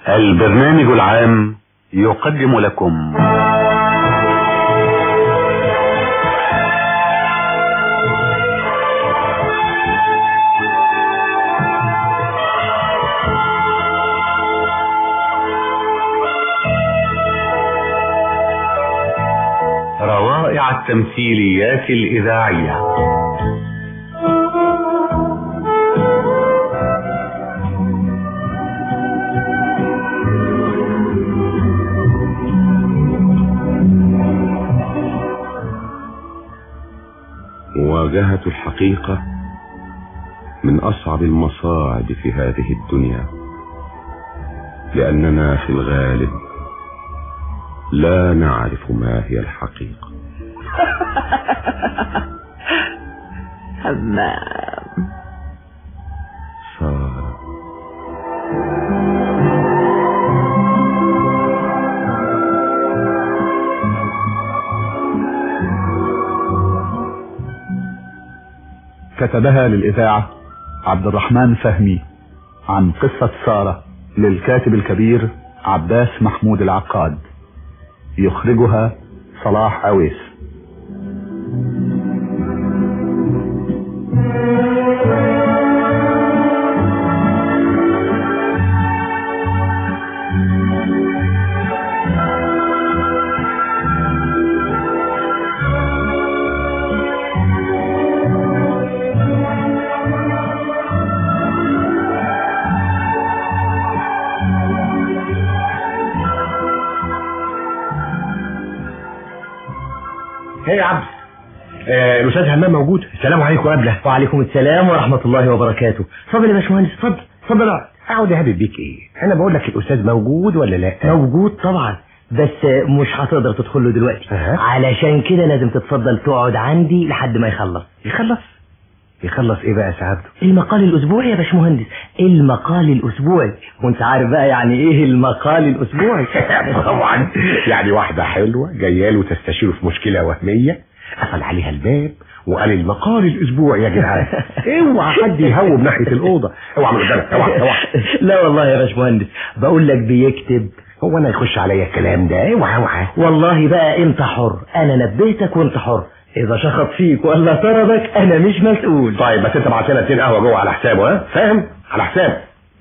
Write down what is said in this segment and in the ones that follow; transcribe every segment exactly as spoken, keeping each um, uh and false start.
البرنامج العام يقدم لكم روائع التمثيليات الإذاعية. مواجهة الحقيقة من أصعب المصاعب في هذه الدنيا، لأننا في الغالب لا نعرف ما هي الحقيقة. همام سارة. كتبها للإذاعة عبد الرحمن فهمي عن قصة سارة للكاتب الكبير عباس محمود العقاد. يخرجها صلاح عويس. ايه يا عبد، آه الاستاذ همام موجود. السلام عليكم. قبله. وعليكم السلام ورحمة الله وبركاته. اتفضل يا باشمهندس، اتفضل اتفضل اقعد. اقعد يا حبيب بيك. ايه انا بقول لك الاستاذ موجود ولا لا؟ موجود طبعا، بس مش هتقدر تدخل له دلوقتي. أه. علشان كده لازم تتفضل تقعد عندي لحد ما يخلص. يخلص يخلص ايه بقى يا سعادته؟ المقال الاسبوعي يا باشمهندس، المقال الاسبوعي. وانت عارف بقى يعني ايه المقال الاسبوعي؟ طبعا. يعني واحده حلوه جايه له تستشيره في مشكله وهميه، قفل عليها الباب وقال المقال الاسبوعي يا جدعان. اوعى حد يهوب ناحيه الاوضه، اوعى من قدامك، اوعى اوعى. لا والله يا باشمهندس، بقول لك بيكتب. هو انا يخش عليا الكلام ده؟ اوعى اوعى. والله بقى انت حر، انا نبهتك وانت حر. اذا شخط فيك ولا طردك انا مش مسؤول. طيب بس انت بعت لنا اتنين قهوه جوه على حسابه، ها فاهم؟ على حسابه.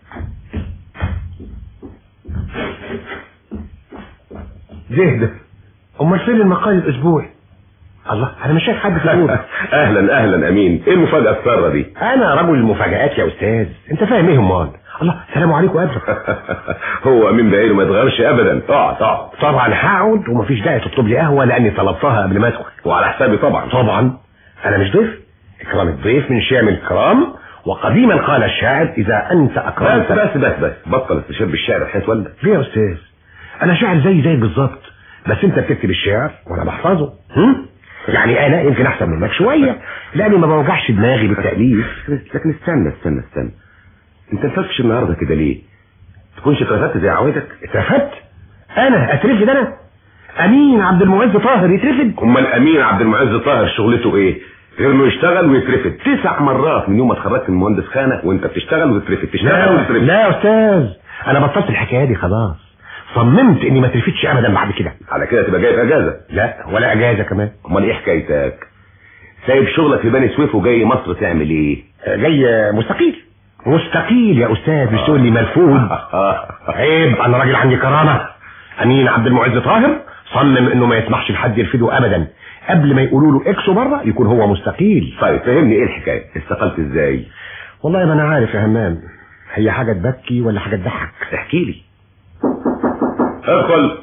زهد. امال فين المقال الاسبوعي؟ الله، انا مش شايف حد في الاوضه. اهلا اهلا امين، ايه المفاجأة السارة دي؟ انا رجل المفاجآت يا استاذ، انت فاهم ايه امال؟ الله، السلام عليكم يا ابني. هو امين بقاله ما يتغيرش ابدا. اقعد اقعد. طبعا هقعد، ومفيش داعي تطلب لي قهوه لاني طلبتها قبل ما ادخل. وعلى حسابي طبعا. طبعا انا مش ضيف. اكرام الضيف من شيم الكرام، وقديما قال الشاعر اذا انت اكرمت. بس بس بس بس بطل استشهاد بالشعر بحيث ولدك. ليه يا استاذ؟ انا شاعر زي زيك بالظبط، بس انت بتكتب الشعر وانا بحفظه. هم؟ يعني انا يمكن احسن منك شويه لاني ما بوجعش دماغي بالتاليف. لكن استنى استنى استنى، انت مفركش النهارده كده ليه؟ تكونش اترفدت زي عوايدك؟ اترفدت؟ انا اترفد؟ انا امين عبد المعز طاهر يترفد؟ امال امين عبد المعز طاهر شغلته ايه غير انه يشتغل ويترفد؟ تسع مرات من يوم ما اتخرجت من مهندس خانه وانت بتشتغل وتترفد، تشتغل وتترفد. لا يا استاذ، انا بطلت الحكايه دي خلاص، صممت اني ما اترفدش ابدا بعد كده. على كده تبقى جاي في اجازه؟ لا ولا اجازه كمان. امال ايه حكايتك؟ سايب شغلك في بني سويف وجاي مصر تعمل ايه؟ جاي مستقيل. مستقيل يا استاذ، مش تقول لي ملفوظ. عيب، انا راجل عندي كرامه. امين عبد المعز طاهر صمم انه ما يسمحش لحد يرفده ابدا، قبل ما يقولوا له اكسو بره يكون هو مستقيل. طيب فهمني ايه الحكايه؟ استقلت ازاي؟ والله ما انا عارف يا همام، هي حاجه تبكي ولا حاجه تضحك؟ احكي لي. ادخل.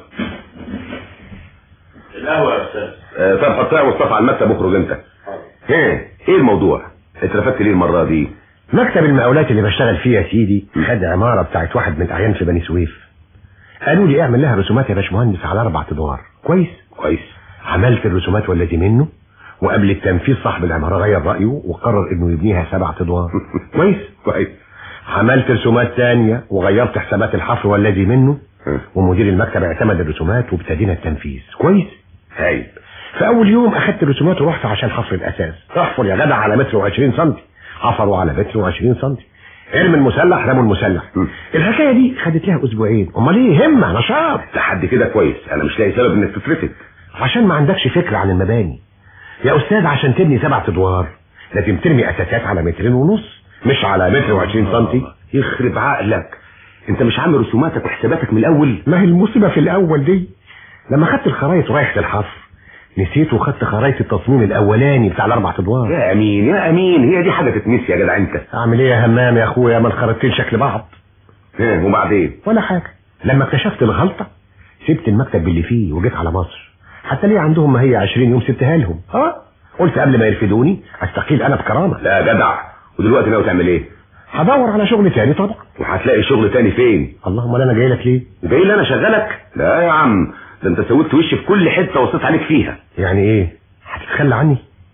القهوه يا استاذ. آه طب حطها مصطفى على المكتب واخرج انت. ايه ايه الموضوع؟ اترفدت ليه المره دي؟ مكتب المقاولات اللي بشتغل فيه يا سيدي خد عماره بتاعت واحد من الاعيان في بني سويف. قالوا لي اعمل لها رسومات يا باشمهندس على اربع ادوار. كويس كويس. عملت الرسومات والذي منه، وقبل التنفيذ صاحب العماره غير رايه وقرر انه يبنيها سبع ادوار. كويس كويس. عملت رسومات تانية وغيرت حسابات الحفر والذي منه، ومدير المكتب اعتمد الرسومات وابتدينا التنفيذ. كويس. هايل. في اول يوم اخدت الرسومات ورحت عشان حفر الاساس. احفر يا جدع على متر وعشرين سنتي، حفروا على متر وعشرين سنتي. ارمي المسلح رموا المسلح. الحكايه دي خدت لها اسبوعين. امال ايه؟ همه نشاط لحد كده كويس. انا مش لاقي سبب انك تترفد. عشان ما عندكش فكره عن المباني يا استاذ. عشان تبني سبعة ادوار لازم ترمي اساسات على مترين ونص، مش على متر وعشرين سنتي. يخرب عقلك، انت مش عامل رسوماتك وحساباتك من الاول؟ ما هي المصيبه في الاول دي، لما خدت الخرايط رايح للحفر نسيت وخدت خرايط التصميم الاولاني بتاع الاربع ادوار. يا امين يا امين، هي دي حاجه تتنسي يا جدع انت؟ اعمل ايه يا همام يا اخويا؟ ما الخريطتين شكل بعض. ايه وبعدين؟ ولا حاجه. لما اكتشفت الغلطه سبت المكتب اللي فيه وجيت على مصر. حتى ليه عندهم ما هي عشرين يوم سبتها لهم. اه قلت قبل ما يرفدوني استقيل انا بكرامه. لا يا جدع، ودلوقتي ناوي تعمل ايه؟ هدور على شغل تاني طبعا. وهتلاقي شغل تاني فين؟ اللهم انا جاي لك ليه؟ جاي لي انا شغلك؟ لا يا عم، ده انت سويت وشي في كل حته وصيت عليك فيها. يعني ايه؟ هتتخلى عني؟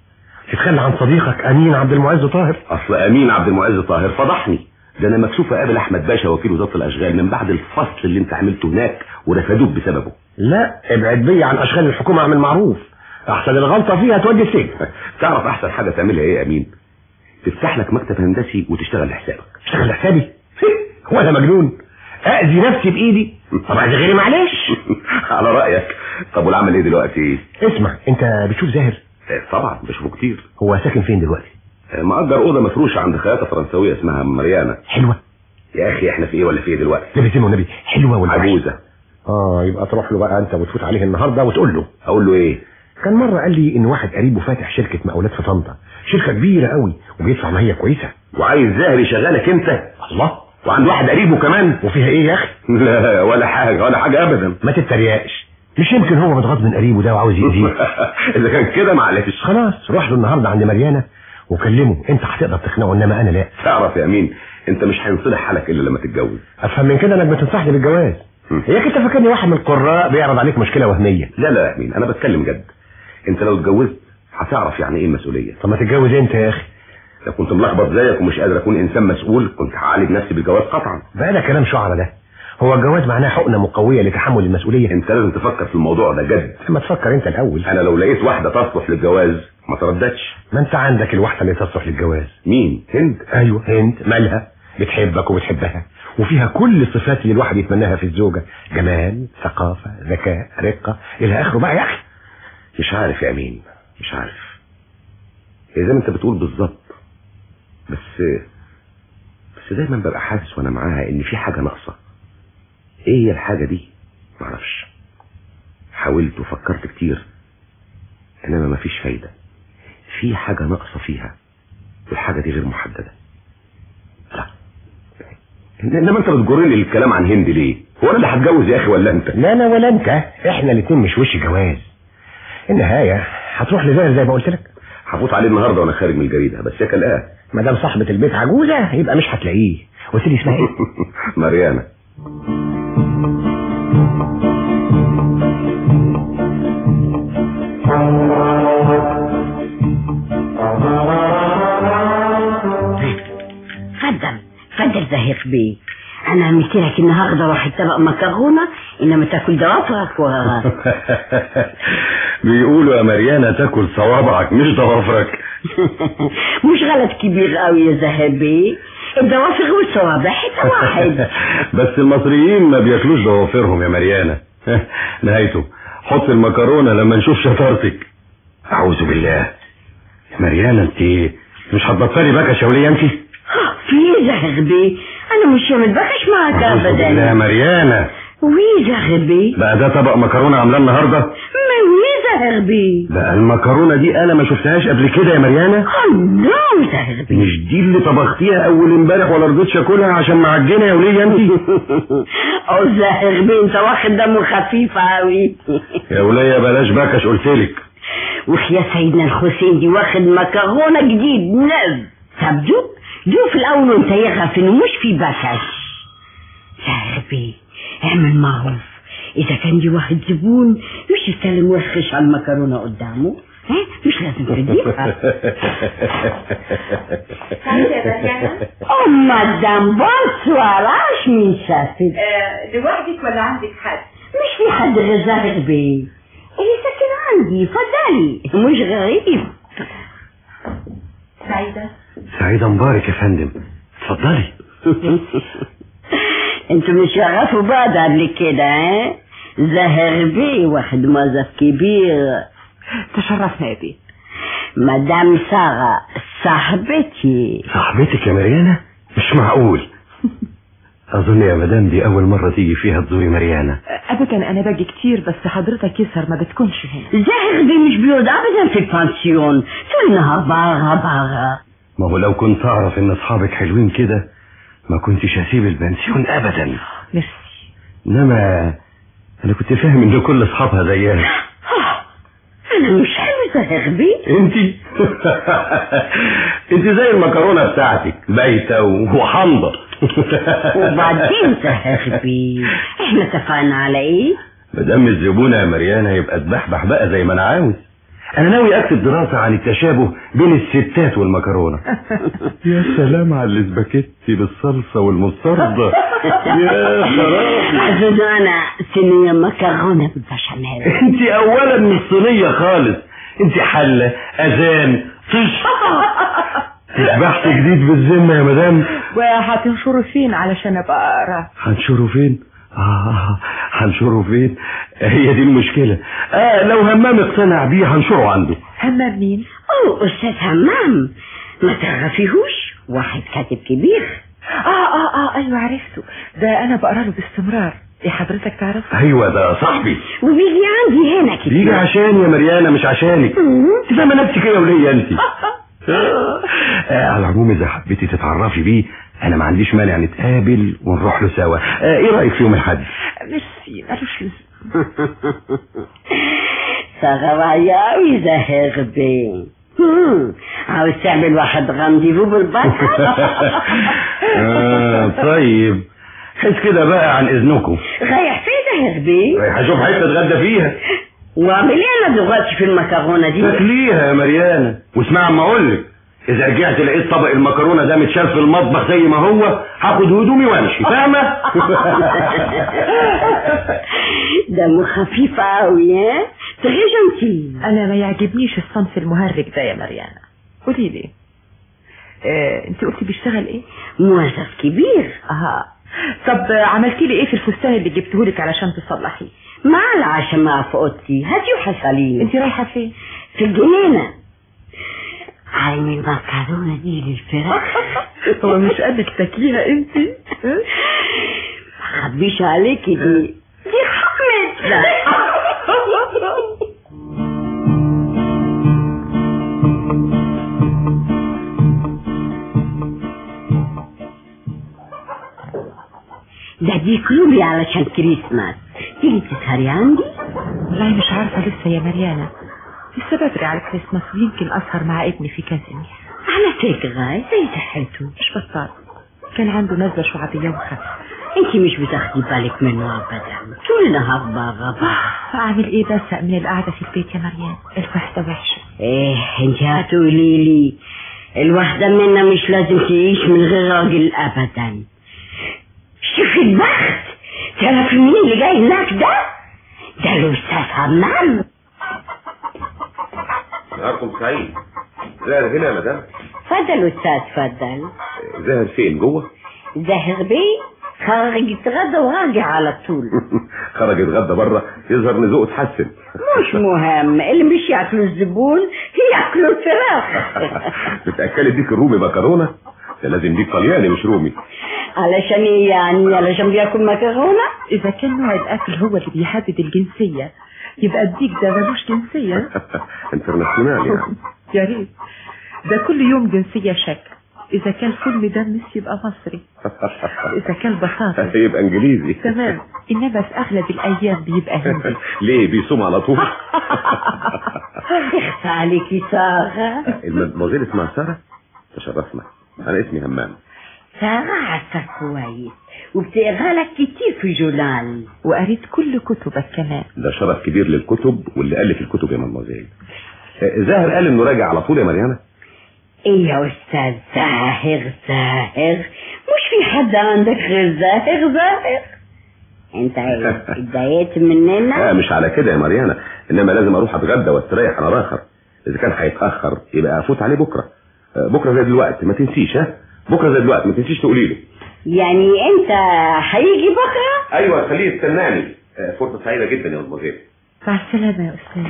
تتخلى عن صديقك امين عبد المعز طاهر؟ اصل امين عبد المعز طاهر فضحني. ده انا مكسوف اقابل احمد باشا وكيل وزاره الاشغال من بعد الفصل اللي انت عملته هناك ورفدوك بسببه. لا ابعد بيا عن اشغال الحكومه، اعمل معروف. احسن الغلطه فيها تودي السجن. تعرف احسن حاجه تعملها ايه يا امين؟ تفتح لك مكتب هندسي وتشتغل لحسابك. اشتغل لحسابي؟ هو انا مجنون اذي نفسي بايدي؟ طب اذي غيري معلش. على رايك. طب والعمل ايه دلوقتي؟ اسمع، انت بتشوف زاهر؟ طبعا بشوفه كتير. هو ساكن فين دلوقتي؟ مأجر اوضه مفروشه عند خياطه فرنسويه اسمها مريانا. حلوه يا اخي احنا في ايه ولا في ايه دلوقتي؟ لبسين والنبي حلوه ولا عجوزه؟ اه يبقى تروح له بقى انت وتفوت عليه النهارده وتقول له. اقول له ايه؟ كان مره قال لي ان واحد قريبه فاتح شركه مقاولات في طنطا، شركه كبيره قوي وبيدفع ما هي كويسه. وعايز زاهر يشغلك انت؟ الله، وعند واحد قريبه كمان؟ وفيها ايه يا اخي؟ لا ولا حاجه ولا حاجه ابدا. ما تتريقش، مش يمكن هو متغاظ من قريبه ده وعاوز يأذيه؟ اذا كان كده معلش خلاص روح له النهارده عند مريانه وكلمه، انت هتقدر تقنعه انما انا لا. تعرف يا امين، انت مش هينصلح حالك الا لما تتجوز. افهم من كده انك بتنصحني بالجواز. هيك انت فاكرني واحد من القراء بيعرض عليك مشكله وهميه؟ لا لا يا امين، انا بتكلم جد. انت لو اتجوزت هتعرف يعني ايه المسؤوليه. طب ما تتجوز انت يا اخي. لو كنت ملخبط زيك ومش قادر اكون انسان مسؤول كنت هعالج نفسي بالجواز قطعا. بقى ده كلام شعر ده. هو الجواز معناه حقنه مقويه لتحمل المسؤوليه. انت لازم تفكر في الموضوع ده جد. ما تفكر انت الاول. انا لو لقيت واحده تصلح للجواز ما ترددش. ما انت عندك الواحده اللي تصلح للجواز. مين؟ هند؟ ايوه هند. مالها؟ بتحبك وبتحبها وفيها كل الصفات اللي الواحد يتمناها في الزوجه، جمال، ثقافه، ذكاء، رقه، الى اخره بقى يا اخي. مش عارف يا امين، مش عارف. زي ما انت بتقول بالظبط، بس بس دايما ببقى حاسس وانا معاها ان في حاجه ناقصه. ايه هي الحاجه دي؟ معرفش. حاولت وفكرت كتير انما مفيش فايده. في حاجه ناقصه فيها والحاجه دي غير محدده. لا انما انت بتجرني الكلام عن هند ليه؟ هو انا اللي هتجوز يا اخي ولا انت؟ لا لا ولا انت، احنا الاتنين مش وش جواز. النهايه هتروح لزاهر زي ما قلت لك. هفوت عليه النهارده وانا خارج من الجريده، بس يا كلاه ما دام صاحبه البيت عجوزه يبقى مش هتلاقيه. قلت لي اسمها ايه؟ مريانا. اتفضل اتفضل زاهر بيه، انا عملت لك النهارده واحد طبق مكرونه انما تاكل ضوافرك و بيقولوا يا مريانا تاكل صوابعك مش ضوافرك. مش غلط كبير قوي يا زاهر بيه، الضوافر والصوابع حته واحد. بس المصريين ما بياكلوش ضوافرهم يا مريانا. نهايته حط المكرونه لما نشوف شطارتك. اعوذ بالله يا مريانا، انت مش هتبطلي بكش يا وليه انت؟ في ايه زاهر بيه؟ انا مش متبكش معاك ابدا. اعوذ بالله يا مريانا. وي زاهر بيه؟ بقى ده طبق مكرونه عاملاه النهارده؟ ما وي زاهر بيه؟ بقى المكرونه دي انا ما شفتهاش قبل كده يا مريانا. الله زاهر بيه، مش دي اللي طبختيها اول امبارح ولا رضيتش اكلها عشان معجنه يا وليه انت؟ اه زاهر بيه انت واخد دمه خفيف قوي. يا وليه بلاش بكش قلتلك. وخيا سيدنا الحسين دي واخد مكرونه جديد نز. طب دوب دوب في الاول وانت يغفل ومش في بكش. زاهر بيه اعمل معروف، اذا كان دي واحد زبون مش يستلم ويخش على المكرونه قدامه، ها مش لازم تجيبها. اه مدام بونسوار، عاش مين شافت؟ لوحدك ولا عندك حد؟ مش في حد غير زاهر بيه اللي ساكن عندي. فضلي مش غريب. سعيدة سعيدة مبارك يا فندم، اتفضلي. انتوا مش يعرفوا بعض قبل كده ها؟ زاهر بيه واحد موظف كبير. تشرفنا يا بيه. مدام سارة صاحبتي. صاحبتك يا مريانة؟ مش معقول. اظن يا مدام دي اول مرة تيجي فيها تزوري مريانة. ابدا انا باجي كتير بس حضرتك يسهر ما بتكونش هنا. زاهر بيه مش بيقعد ابدا في البانسيون، طول النهار بره بره. ما هو لو كنت اعرف ان اصحابك حلوين كده ما كنتش هسيب البنسيون ابدا. ميرسي. انما انا كنت فاهم ان كل اصحابها زيها. انا مش حلو زاهر بيه. انتي انتي زي المكرونة بتاعتك بايتة وحمضة. وبعدين زاهر بيه احنا اتفقنا على ايه؟ مدام الزبونة يا مريانة يبقى تبحبح بقى زي ما انا عاوز. انا ناوي اكتب دراسة عن التشابه بين الستات والمكرونة. يا سلام على الاسباجيتي بالصلصة والمستردة. يا خرابي. اظن انا صينية مكرونة بالبشاميل. انت اولا مش صينية خالص، انت حلة اذان طش. بحث جديد بالذمة يا مدام. وهتنشروا فين علشان ابقى اقرا؟ هنشره فين؟ اه هنشره فين؟ هي دي المشكلة. اه لو همام اقتنع بيه هنشره عنده. همام مين؟ اوه استاذ همام، ما تعرفيهوش؟ واحد كاتب كبير. اه اه اه ايوه عرفته، ده انا بقرا له باستمرار. ايه حضرتك تعرفه؟ ايوه ده صاحبي وبيجي عندي هنا كتير. بيجي عشان يا مريانة مش عشانك. انت فاهمة نفسك ايه وليه انت؟ آه على العموم اذا حبيتي تتعرفي بيه انا ما عنديش مانع نتقابل ونروح له سوا. آه ايه رايك في يوم الاحد؟ ميرسي مالوش لزوم. صغير زاهر بيه. عاوز تعمل واحد رانديفو بالبطل؟ آه طيب حس كده بقى عن اذنكم. رايح فين زاهر بيه؟ رايح اشوف حته اتغدى فيها. واعمل ايه انا دلوقتي في المكرونه دي؟ تاكليها يا مريانة. واسمع اما اقول لك، اذا رجعت لقيت طبق المكرونه ده متشال في المطبخ زي ما هو هاخد هدومي وامشي، فاهمه؟ دمه خفيف قوي. ها تغيجنتي. انا ما يعجبنيش الصنف المهرج ده يا مريانة. قولي لي آه، انت قلتي بيشتغل ايه؟ موظف كبير. اه طب عملتي لي ايه في الفستان اللي جبتهولك علشان تصلحيه؟ مع العشاء ما في اوضتي. هاتي وحصليني. انت رايحه فين؟ في الجنينه. عايمي المكرونه دي للفراخ. هو مش قادك تاكليها انت؟ ما خبيش عليكي دي دي حمد. ده دي كلوبي علشان كريسماس. تيجي تسهري عندي؟ والله مش عارفه لسه يا مريانة، لسه بدري على كريسماس ويمكن اسهر مع ابني في كازيمير. على فكرة زي صحته مش بطال، كان عنده نزلة شعبية وخف. انتي مش بتاخدي بالك منه ابدا، طول النهار بره بره. اعمل ايه بس من القعدة في البيت يا مريان؟ الوحدة وحشة. ايه انتي هتقولي لي الواحدة منا مش لازم تعيش من غير راجل ابدا. شوفي البخت، تعرفي مين اللي جاي هناك ده؟ ده الاستاذ همام. نهاركم سعيد. زاهر هنا يا مدام؟ فضل استاذ فضل. زاهر فين جوه؟ زاهر بيه خرج يتغدى وراجع على طول. خرج يتغدى بره، يظهر ان ذوقه اتحسن. مش مهم، اللي مش ياكلوا الزبون ياكلوا الفراخ. بتاكلي ديك الرومي مكرونه؟ ده لازم ديك طلياني مش رومي. علشان ايه يعني؟ علشان بياكل مكرونه؟ اذا كان نوع الاكل هو اللي بيحدد الجنسيه يبقى الديك ده ملوش جنسيه. انترناسيونال يعني. يا ريت، ده كل يوم جنسيه شكل. اذا كان فول مدمس يبقى مصري، اذا كان بطاطس يبقى انجليزي. تمام، انما في اغلب الايام بيبقى هندي. ليه بيصوم على طول؟ اخفى عليكي سارة. المدموزيل اسمها سارة؟ تشرفنا. انا اسمي همام. سارة عارفة كويس وبتقرا لك كتير في جورنال، وقريت كل كتبك كمان. ده شرف كبير للكتب واللي ألف الكتب يا مدموزيل. زاهر قال انه راجع على طول يا مريانة. ايه يا استاذ زاهر زاهر؟ مش في حد عندك غير زاهر زاهر؟ انت اتضايقت مننا؟ لا مش على كده يا مريانة، انما لازم اروح اتغدى واستريح انا راخر. اذا كان هيتاخر يبقى افوت عليه بكره. بكره زي دلوقتي ما تنسيش. ها بكره زي دلوقتي ما تنسيش تقولي له. يعني انت هيجي بكره؟ ايوه خليه يستناني. فرصه سعيده جدا يا مدموزيل. مع السلامه يا استاذ.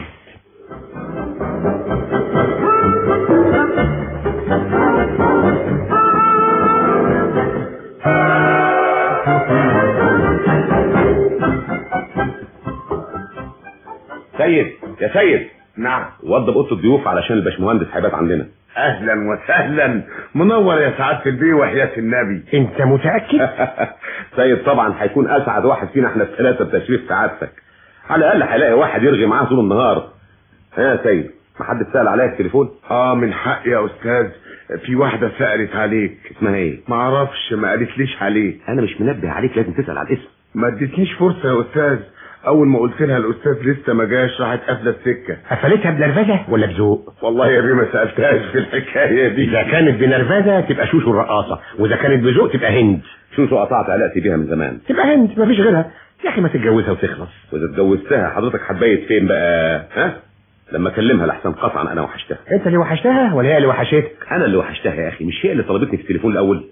سيد يا سيد. نعم. وضب اوضه الضيوف علشان الباشمهندس هيبات عندنا. اهلا وسهلا، منور يا سعاده البيه وحياه النبي. انت متاكد؟ سيد طبعا هيكون اسعد واحد فينا احنا الثلاثه بتشريف سعادتك. على الاقل هيلاقي واحد يرغي معاه طول النهار. ها يا سيد، ما حد سال عليا التليفون؟ اه من حق يا استاذ، في واحده سالت عليك. اسمها ايه؟ ما اعرفش، ما قالتليش عليه. انا مش منبه عليك، لازم تسال على الاسم. ما اديتنيش فرصه يا استاذ، اول ما قلت لها الاستاذ لسه ما جاش راحت قافله السكه. قفلتها بنرفزه ولا بذوق؟ والله يا بيه ما سالتهاش في الحكايه دي. اذا كانت بنرفزه تبقى شوشو الرقاصه، واذا كانت بذوق تبقى هند. شوشو قطعت علاقتي بيها من زمان. تبقى هند مفيش غيرها. يا اخي ما تتجوزها وتخلص. واذا اتجوزتها حضرتك هتبيت فين بقى؟ ها؟ لما اكلمها لحسن قطعا انا وحشتها. انت اللي وحشتها ولا هي اللي وحشتك؟ انا اللي وحشتها يا اخي، مش هي اللي طلبتني في التليفون الاول.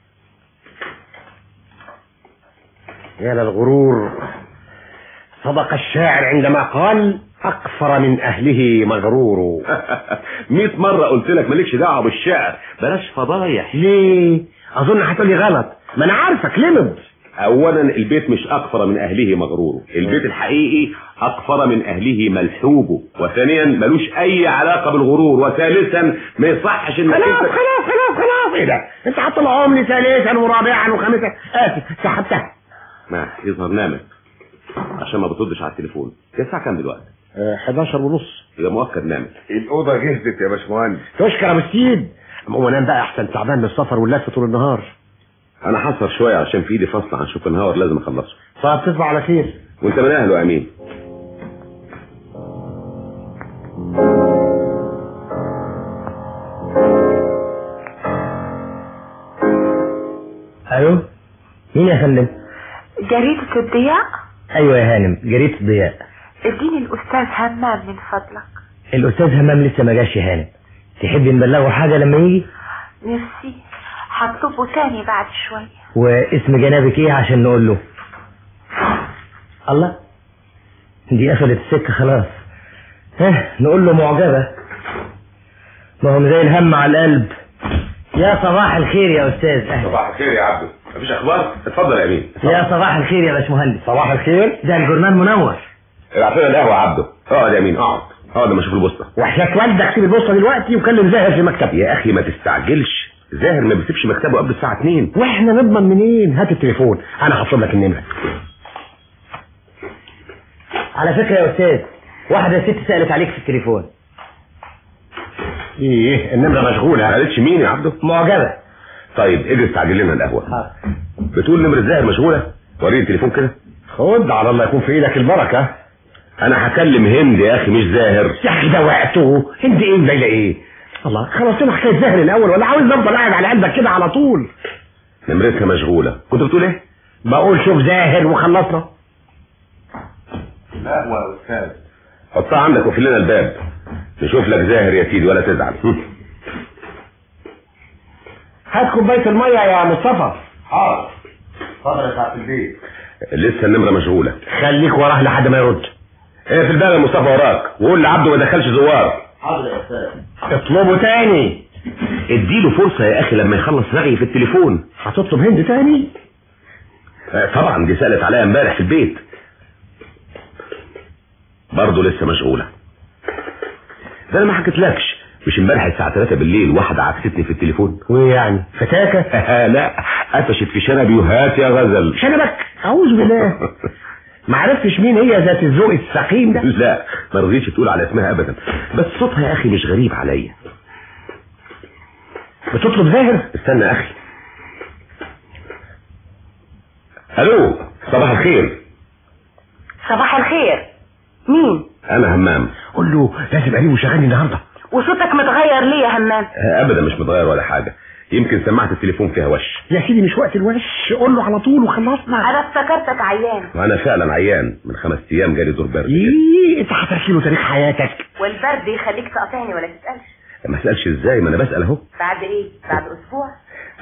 يا للغرور. صدق الشاعر عندما قال اكثر من اهله مغرور. مئة مرة قلت لك مالكش دعوة بالشعر، بلاش فضايح. ليه؟ اظن هتقولي غلط، ما انا عارفك لمض. اولا البيت مش اكثر من اهله مغرور، البيت الحقيقي اكثر من اهله ملحوبه، وثانيا ملوش اي علاقة بالغرور، وثالثا ما يصحش انك خلاص خلاص خلاص خلاص. ايه ده؟ انت هتطلعهم لي ثالثا ورابعا وخامسا. اسف سحبتها. ما يظهر نامت عشان ما بتردش على التليفون. هي الساعة كام دلوقتي؟ اه حداشر ونص. يبقى مؤكد نامت. الاوضه جهزت يا باشمهندس. تشكر يا مسيد. هو نام بقى احسن، تعبان من السفر واللف طول النهار. انا حصر شوية عشان في ايدي فصل عن شوبنهاور لازم اخلصه. طب تصبح على خير. وانت من اهله يا امين. ايوه مين يا فندم؟ جريدة الضياء؟ ايوه يا هانم، جريدة الضياء. اديني الاستاذ همام من فضلك. الاستاذ همام لسه ما جاش يا هانم، تحبي نبلغه حاجة لما يجي؟ ميرسي، هطلبه تاني بعد شوية. واسم جنابك ايه عشان نقول له؟ الله، دي قفلت السكة خلاص. ها نقول له معجبة، ما هم زي الهم على القلب. يا صباح الخير يا استاذ. اهلا. صباح الخير يا عبده، مفيش اخبار؟ اتفضل يا امين. يا صباح الخير يا باشمهندس. صباح الخير. ده الجورنال منور. ابعت لنا القهوه يا عبده. اقعد يا امين اقعد اقعد لما اشوف البوسطه. وحياة والدك سيب البوسطه دلوقتي وكلم زاهر في مكتبي. يا اخي ما تستعجلش، زاهر ما بيسيبش مكتبه قبل الساعه اتنين. واحنا نضمن منين؟ هات التليفون انا هطلب لك النمره. على فكرة يا استاذ، واحدة ست سألت عليك في التليفون. ايه النمره مشغوله؟ ما قالتش مين يا عبده؟ معجبة. طيب اجي استعجل لنا القهوه. بتقول نمره زاهر مشغوله؟ وريني التليفون كده. خد على الله يكون في ايدك البركه. انا هكلم هند يا اخي مش زاهر. يا اخي ده وقته. هند ايه ليلى ايه؟ الله خلاص انا حكايه زاهر الاول ولا عاوز افضل قاعد على قلبك كده على طول؟ نمرتها مشغوله. كنت بتقول ايه؟ بقول شوف زاهر وخلصنا. لا يا استاذ. حطها عندك وقفل لنا الباب نشوف لك زاهر يا سيدي ولا تزعل. هات كوبايه الميه يا مصطفى. حاضر. اتفضل يا سعاده البيت. لسه النمره مشغوله. خليك وراه لحد ما يرد. ايه في الباب يا مصطفى وراك، وقول لعبده ما دخلش زوار. حاضر يا استاذ. اطلبه تاني. اديله فرصه يا اخي لما يخلص رغي في التليفون. هتطلب هند تاني؟ آه طبعا دي سالت عليا امبارح في البيت. برضه لسه مشغوله. ده انا ما حكيتلكش، مش امبارح الساعه تلاتة بالليل واحده عكستني في التليفون. وايه يعني فتاكه؟ لا قفشت في شنبي وهات يا غزل. شنبك؟ اعوذ بالله. ما عرفتش مين هي ذات الذوق السقيم ده؟ لا ما رضيتش تقول على اسمها ابدا، بس صوتها يا اخي مش غريب عليا. بتطلب زاهر؟ استنى يا اخي. الو صباح الخير. صباح الخير. مين؟ انا همام. قول له لازم قريب وشغلني النهارده. وصوتك متغير ليه يا همام؟ ابدا مش متغير ولا حاجه، يمكن سماعه التليفون فيها وش. يا سيدي مش وقت الوش، قول له على طول وخلصنا. انا افتكرتك عيان. وانا فعلا عيان، من خمس ايام جالي دور برد. ايه انت هتحكي له تاريخ حياتك؟ والبرد يخليك تقاطعني ولا تسالش؟ ما اسالش ازاي، ما انا بسال اهو. بعد ايه؟ بعد اسبوع؟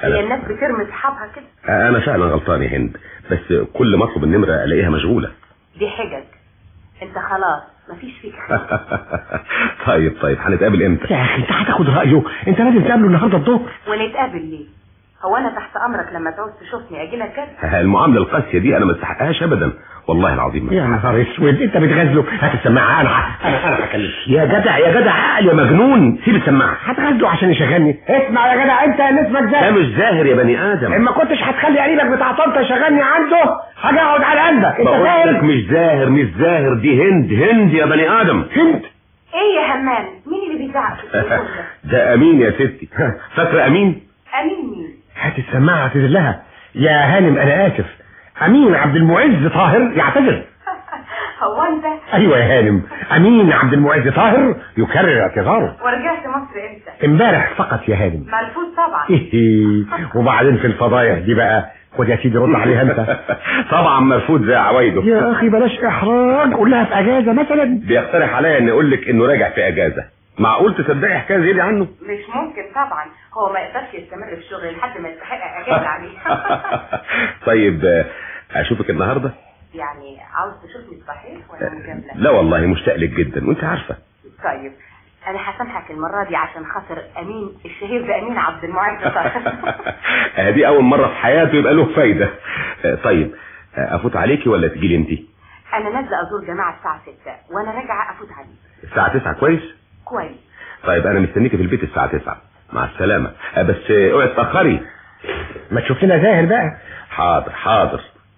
هي الناس بترمي اصحابها كده. انا فعلا غلطان يا هند، بس كل ما اطلب النمره الاقيها مشغوله. دي حجج، انت خلاص مفيش فيك خير. طيب طيب هنتقابل امتى؟ يا اخي انت هتاخد رايه، انت لازم تقابله النهارده الظهر. ونتقابل ليه؟ هو انا تحت امرك لما تعوز تشوفني اجي لك كده؟ المعامله القاسيه دي انا ما استحقهاش ابدا، والله العظيم. يا نهار اسود، انت بتغزله. هات السماعه، انا انا انا هكلمك. يا جدع يا جدع عقل يا مجنون، سيب السماعه. هتغزله عشان يشغلني؟ اسمع يا جدع، انت اللي اسمك ده مش زاهر يا بني ادم. اما كنتش هتخلي قريبك بتاع طنطا يشغلني عنده هقعد على قلبك. انت فاهم؟ مش زاهر مش زاهر، دي هند هند يا بني ادم. هند ايه يا همام؟ مين اللي بيزعق في التليفون ده؟ ده امين يا ستي. فاكره امين؟ امين مين؟ هات السماعه اعتذر لها. يا هانم انا اسف، امين عبد المعز طاهر يعتذر. هو انت؟ ايوه يا هانم، امين عبد المعز طاهر يكرر اعتذاره. ورجعت مصر امتى؟ امبارح فقط يا هانم. ملفوظ طبعا. وبعدين في الفضايح دي بقى، خد يا سيدي رد عليها انت. طبعا مرفوض زي عوايده. يا اخي بلاش احراج، قول لها في اجازه مثلا. بيقترح عليا ان اقول لك انه راجع في اجازه. معقول تصدقي حكايه زي دي عنه؟ مش ممكن طبعا، هو ما يقدرش يستمر في الشغل لحد ما يستحق اجازه عليه. طيب اشوفك النهارده؟ يعني عاوز تشوفني صحيح ولا مجامله؟ لا والله مشتاق لك جدا وانت عارفه. طيب انا هسامحك المره دي عشان خاطر امين الشهير ده، امين عبد المعز. دي اول مره في حياته يبقى له فايده. طيب افوت عليكي ولا تجيلي انت؟ انا نازله ازور جماعه الساعه ستة وانا راجعه افوت عليك. الساعه تسعة كويس؟ كويس. طيب انا مستنيكي في البيت الساعه تسعة. مع السلامه. بس اوعي تاخري. ما تشوف لنا زاهر بقى. حاضر حاضر.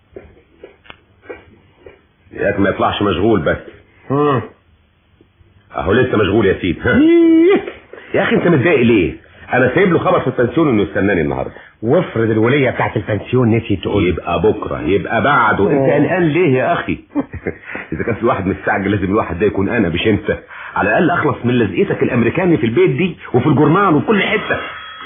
ياك ما يطلعش مشغول بس. امم اهو لسه مشغول يا سيدي. يا اخي انت متضايق ليه؟ انا سايب له خبر في البنسيون انه يستناني النهارده. وافرض الوليه بتاعت البنسيون نسيت تقول. يبقى بكره، يبقى بعده. انت قلقان ليه يا اخي؟ اذا كان في واحد مستعجل لازم الواحد ده يكون انا مش انت. على الاقل اخلص من لزقتك الامريكاني في البيت دي وفي الجورنال وفي كل حته.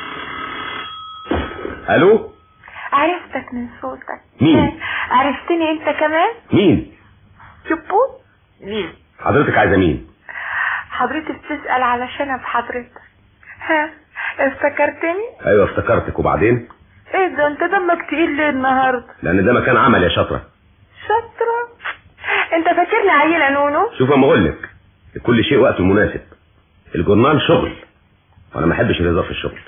الو؟ عرفتك من صوتك. مين؟ عرفتني انت كمان؟ مين؟ شبوت؟ مين؟ حضرتك عايزه مين؟ حضرتك بتسأل علشان بحضرتك. ها افتكرتني؟ ايوه افتكرتك. وبعدين؟ ايه ده انت دمك تقيل ليه النهارده؟ لان ده مكان عمل يا شاطره. شاطره؟ انت فاكرني عيله نونو؟ شوف اما اقول لك، لكل شيء وقته المناسب. الجورنال شغل وانا ما احبش الهزار في الشغل.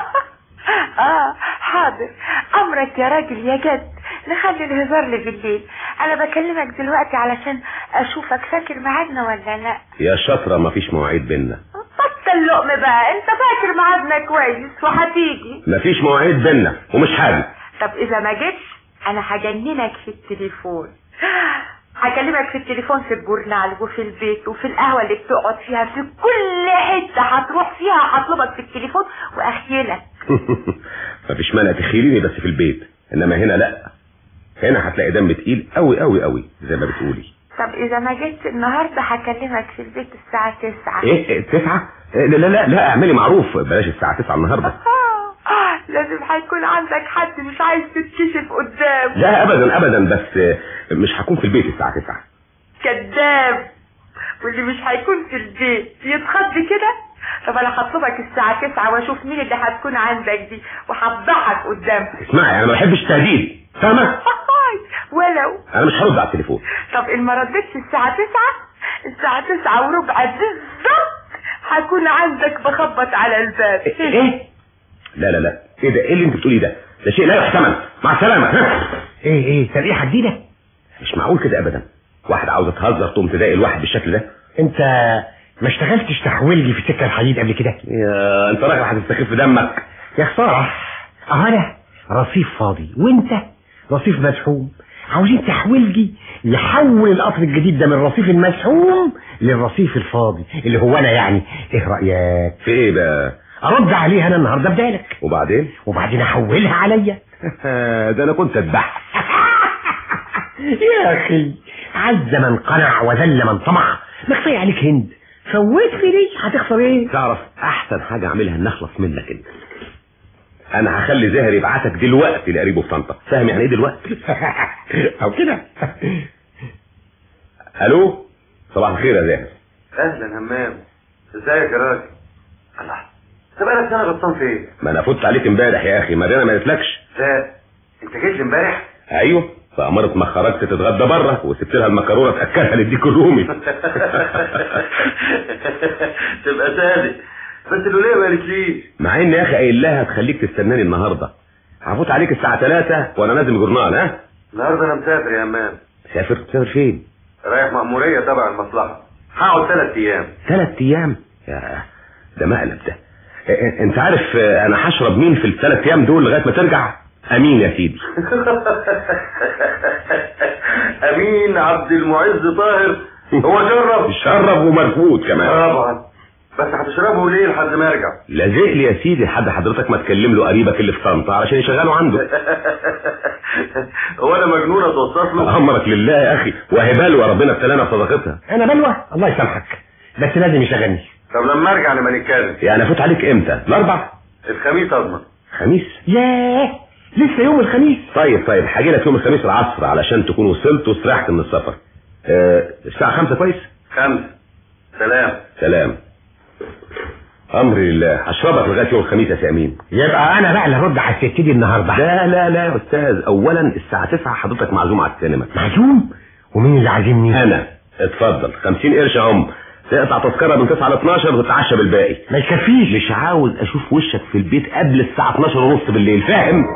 اه حاضر امرك يا راجل يا جد. نخلي الهزار لي بالليل. انا بكلمك دلوقتي علشان اشوفك فاكر ميعادنا ولا لا. يا شاطره مفيش مواعيد بينا. بطل لقم بقى، انت فاكر ميعادنا كويس وهتيجي. مفيش مواعيد بينا ومش حاجه. طب اذا ما جيتش انا هجننك في التليفون. هكلمك في التليفون في الجورنال وفي البيت وفي القهوه اللي بتقعد فيها، في كل حته هتروح فيها هطلبك في التليفون واخيلك. مفيش مانع تخيليني بس في البيت، انما هنا لا. هنا هتلاقي دم تقيل قوي قوي قوي زي ما بتقولي. طب اذا ما جيتش النهارده هكلمك في البيت الساعه تسعة. ايه تسعة؟ لا لا لا لا اعملي معروف، بلاش الساعه تسعة النهارده. آه لازم هيكون عندك حد مش عايز تتكشف قدام. لا ابدا ابدا، بس مش هكون في البيت الساعه تسعة. كذاب، واللي مش هيكون في البيت يتخض كده. طب انا هطلبك الساعه تسعة واشوف مين اللي هتكون عندك دي وهفضحك قدامك. اسمعي انا ما بحبش التهديد، فاهمه؟ ولو انا مش هرد على التليفون. طب ان ما ردتش الساعه تسعة، الساعه تسعة وربع بالظبط هكون عندك بخبط على الباب. ايه؟ لا لا لا، ايه ده؟ ايه اللي انت بتقوليه ده؟ ده شيء لا يحتمل. مع السلامه. ايه ايه تلقيحه جديده؟ مش معقول كده ابدا. واحد عاوز تهزر تقوم تضايق الواحد بالشكل ده. انت ما اشتغلتش تحويلي في سكه الحديد قبل كده؟ يا انت راجل هتستخف دمك. يا خساره، اهو انا رصيف فاضي وانت رصيف مسحوم. عاوزين تحويلجي يحول القطر الجديد ده من الرصيف المسحوم للرصيف الفاضي اللي هو انا يعني. ايه رايك في ايه بقى؟ ارد عليها انا النهارده بدالك. وبعدين؟ وبعدين احولها عليا. ده انا كنت اذبحها. يا اخي عز من قنع وذل من طمع. ما كفايه عليك هند، فوت في دي هتخسر ايه؟ تعرف احسن حاجه اعملها ان اخلص منك انت. انا هخلي زاهر يبعتك دلوقتي لقريبه في طنطا. فاهم يعني ايه دلوقتي؟ او كده. الو، صباح الخير يا زاهر. اهلا همام، ازيك يا راجل؟ الله، طب بقالك سنه غلطان في ايه؟ ما انا فوت عليك امبارح يا اخي، ما انا ما قلتلكش. لا انت جيت لي امبارح؟ ايوه، فامرت ما خرجت تتغدى بره وسبت لها المكرونه تاكلها للديك الرومي. تبقى صادق، بس الوليه ما قالتليش. مع ان يا اخي قايل لها تخليك تستناني النهارده. هفوت عليك الساعه ثلاثة وانا نازل جورنال. ها النهارده انا مسافر يا امام. سافر؟ مسافر فين؟ رايح مأمورية تبع المصلحة، هقعد ثلاث ايام. ثلاث ايام؟ يا ده مقلب ده. انت عارف انا هشرب مين في الثلاث ايام دول لغايه ما ترجع؟ امين يا سيدي. امين عبد المعز طاهر. هو شرب شرب ومرفوض كمان. طبعا، بس هتشربه ليه لحد ما ارجع؟ لازق لي يا سيدي لحد حضرتك ما تكلم له قريبك اللي في طنطا علشان يشغله عنده. هو انا مجنونه توصف له؟ امرك لله يا اخي، وهبه له وربنا ابتلانا بصدقتها. انا بلوى الله يسامحك، بس لازم يشغلني. طب لما ارجع لما نتكلم. يعني افوت عليك امتى؟ الاربع؟ الخميس اضمن. خميس؟ ياه لسه يوم الخميس. طيب طيب هاجي لك يوم الخميس العصر علشان تكون وصلت واستريحت من السفر. أه الساعه خمسة كويس؟ خمسة. سلام. سلام. امري لله، هشربك لغايه يوم الخميس يا سامين. يبقى انا بقى اللي هرد على الست دي النهارده. لا لا لا يا استاذ، اولا الساعه تسعة حضرتك معزوم على السينما. معزوم؟ ومين اللي عازمني؟ انا. اتفضل خمسين قرش اهم، تقطع تذكره من تسعة ل اتناشر وتتعشى بالباقي. ما يكفيش. مش عاوز اشوف وشك في البيت قبل الساعه اتناشر ونص بالليل، فاهم؟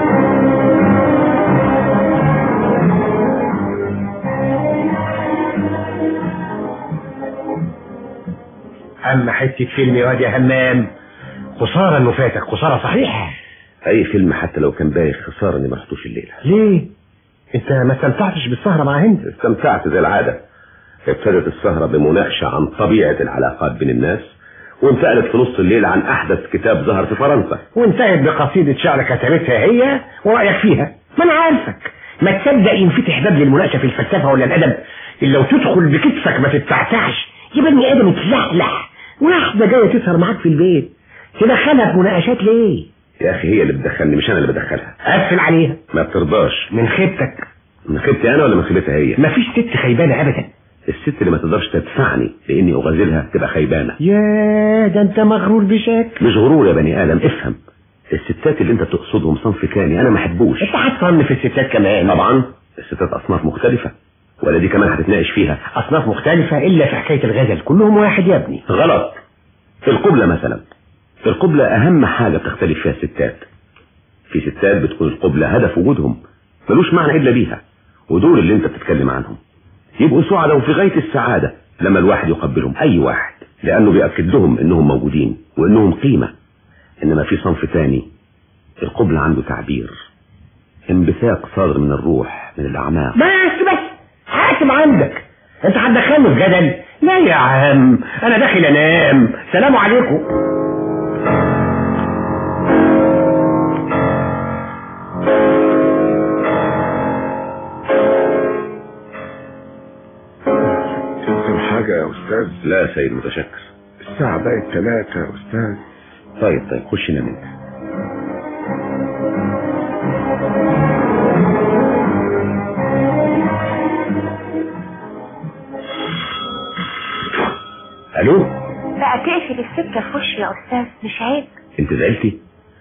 اما حته فيلم يا واد يا همام، خساره انه فاتك، خساره صحيح. اي فيلم حتى لو كان بايخ خساره اني ما رحتوش الليله. ليه؟ انت ما استمتعتش بالسهره مع هند؟ استمتعت زي العاده. ابتدت السهره بمناقشه عن طبيعه العلاقات بين الناس، وانتقلت في نص الليل عن احدث كتاب ظهر في فرنسا، وانتهت بقصيده شعر كتبتها هي ورايك فيها. ما انا عارفك، ما تصدق ينفتح باب للمناقشه في الفلسفه ولا الادب الا لو تدخل بكتفك ما تتعتعش. يا بني ادم تلحلح، واحده جايه تسهر معاك في البيت تدخلها في مناقشات ليه؟ يا اخي هي اللي بتدخلني مش انا اللي بدخلها. قفل عليها. ما بترضاش. من خيبتك. من خيبتي انا ولا من خيبتها هي؟ مفيش ست خيبانه ابدا. الست اللي ما تقدرش تدفعني لاني اغازلها تبقى خيبانه. يا ده انت مغرور بشكل. مش غرور يا بني ادم، افهم. الستات اللي انت تقصدهم صنف تاني انا ما احبوش. انت هتصنف الستات كمان؟ طبعا الستات اصناف مختلفه، ولا دي كمان هتتناقش فيها؟ اصناف مختلفه الا في حكايه الغزل، كلهم واحد يا ابني. غلط. في القبله مثلا، في القبله اهم حاجه بتختلف فيها الستات. في ستات بتكون القبله هدف وجودهم ملوش معنى الا بيها، ودول اللي انت بتتكلم عنهم يبقوا سعداء وفي غايه السعاده لما الواحد يقبلهم، اي واحد، لانه بيأكد لهم انهم موجودين وانهم قيمه. انما في صنف تاني القبله عنده تعبير، انبثاق صادر من الروح من الاعماق. بس بس حاكم عندك، انت هتدخلني في جدل؟ لا يا عم انا داخل انام، سلام عليكم. تلزم حاجة يا أستاذ؟ لا يا سيد متشكر. الساعة بقت ثلاثة يا أستاذ. طيب طيب خش نام انت. الو؟ بقى تقفل السكة في وشي يا أستاذ، مش عيب؟ انت زعلتي؟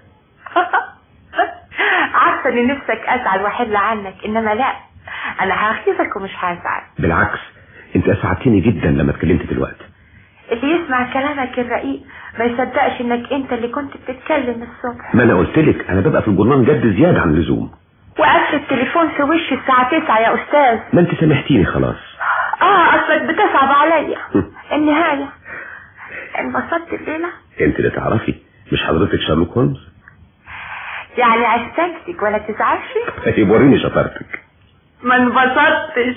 عارفة ان نفسك أزعل وأحل عنك، إنما لا، أنا هغيظك ومش هزعل. بالعكس انت اسعدتني جدا لما اتكلمت دلوقتي. اللي يسمع كلامك الرقيق ما يصدقش انك انت اللي كنت بتتكلم الصبح. ما انا قلت لك انا ببقى في الجرنان جد زياده عن اللزوم. وقفل التليفون في وشي الساعة تسعة يا أستاذ. ما انت سامحتيني خلاص. اه اصلك بتصعب عليا. النهاية انبسطت الليلة؟ انت اللي تعرفي، مش حضرتك شارلوك هولمز؟ يعني عشتك ولا تزعلش؟ طيب وريني شطارتك. ما انبسطتش.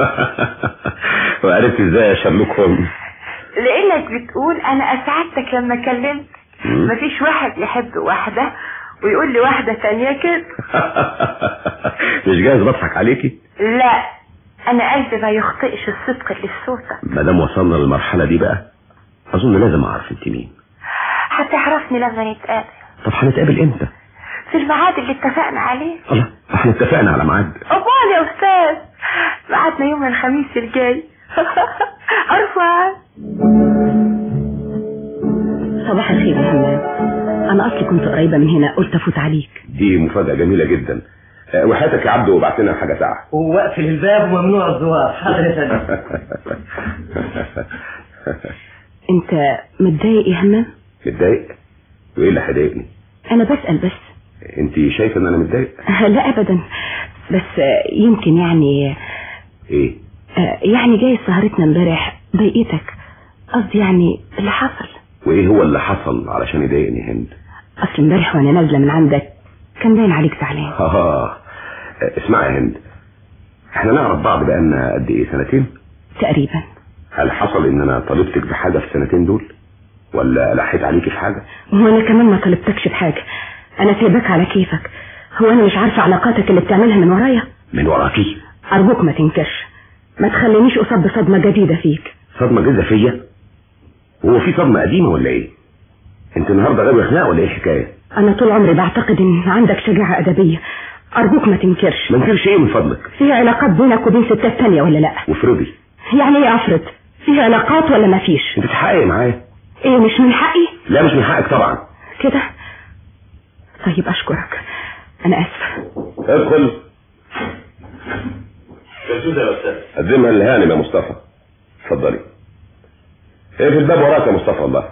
وعرفت ازاي يا شارلوك هولمز؟ لانك بتقول انا اسعدتك لما كلمتك. مفيش واحد يحب واحدة ويقول لي واحدة تانية كده. مش جايز بضحك عليكي؟ لا، انا قلبي ما يخطئش الصدق اللي في صوتك. ما دام وصلنا للمرحلة دي بقى اظن لازم اعرف انت مين. هتعرفني لما نتقابل. طب هنتقابل امتى؟ في الميعاد اللي اتفقنا عليه. الله، احنا اتفقنا على ميعاد. امال يا استاذ، ميعادنا يوم الخميس الجاي. عارفه صباح الخير يا همام. انا اصلي كنت قريبه من هنا، قلت افوت عليك. دي مفاجأة جميلة جدا. وحياتك يا عبده وبعت لنا حاجة ساعة. وواقفل الباب وممنوع الزوار. حاضر يا فندم. انت متضايق يا همام؟ متضايق؟ وايه اللي هيضايقني؟ انا بسأل بس. انت شايفه ان انا متضايق؟ لا ابدا، بس يمكن يعني. ايه؟ يعني جاي سهرتنا امبارح ضايقتك، قصدي يعني اللي حصل. وايه هو اللي حصل علشان يضايقني هند؟ اصل امبارح وانا نازله من عندك كان باين عليك زعلان. اه اسمعي يا هند، احنا نعرف بعض بقالنا قد ايه؟ سنتين تقريبا. هل حصل ان انا طالبتك بحاجه في السنتين دول ولا لحيت عليكي في حاجه؟ وانا كمان ما طلبتكش بحاجه، انا سايبك على كيفك. هو انا مش عارفه علاقاتك اللي بتعملها من ورايا؟ من وراكي؟ ارجوك ما تنكرش، ما تخلينيش اصاب بصدمه جديده فيك. صدمه جديده فيا؟ هو في صدمه قديمه ولا ايه؟ انت النهارده غاوي خناق ولا ايه الحكايه؟ انا طول عمري بعتقد ان عندك شجاعه ادبيه، ارجوك ما تنكرش. ما انكرش ايه من فضلك؟ في علاقات بينك وبين ستات تانية ولا لا؟ وافرضي. يعني ايه افرض؟ في علاقات ولا ما فيش؟ انت تحققي معايا. ايه مش من حقي؟ لا مش من حقك طبعا. كده؟ طيب اشكرك، انا اسفه. ادخل. جلسوزة يا استاذ. قدمها لهانم يا مصطفى. اتفضلي. ايه في الباب وراك يا مصطفى؟ الله.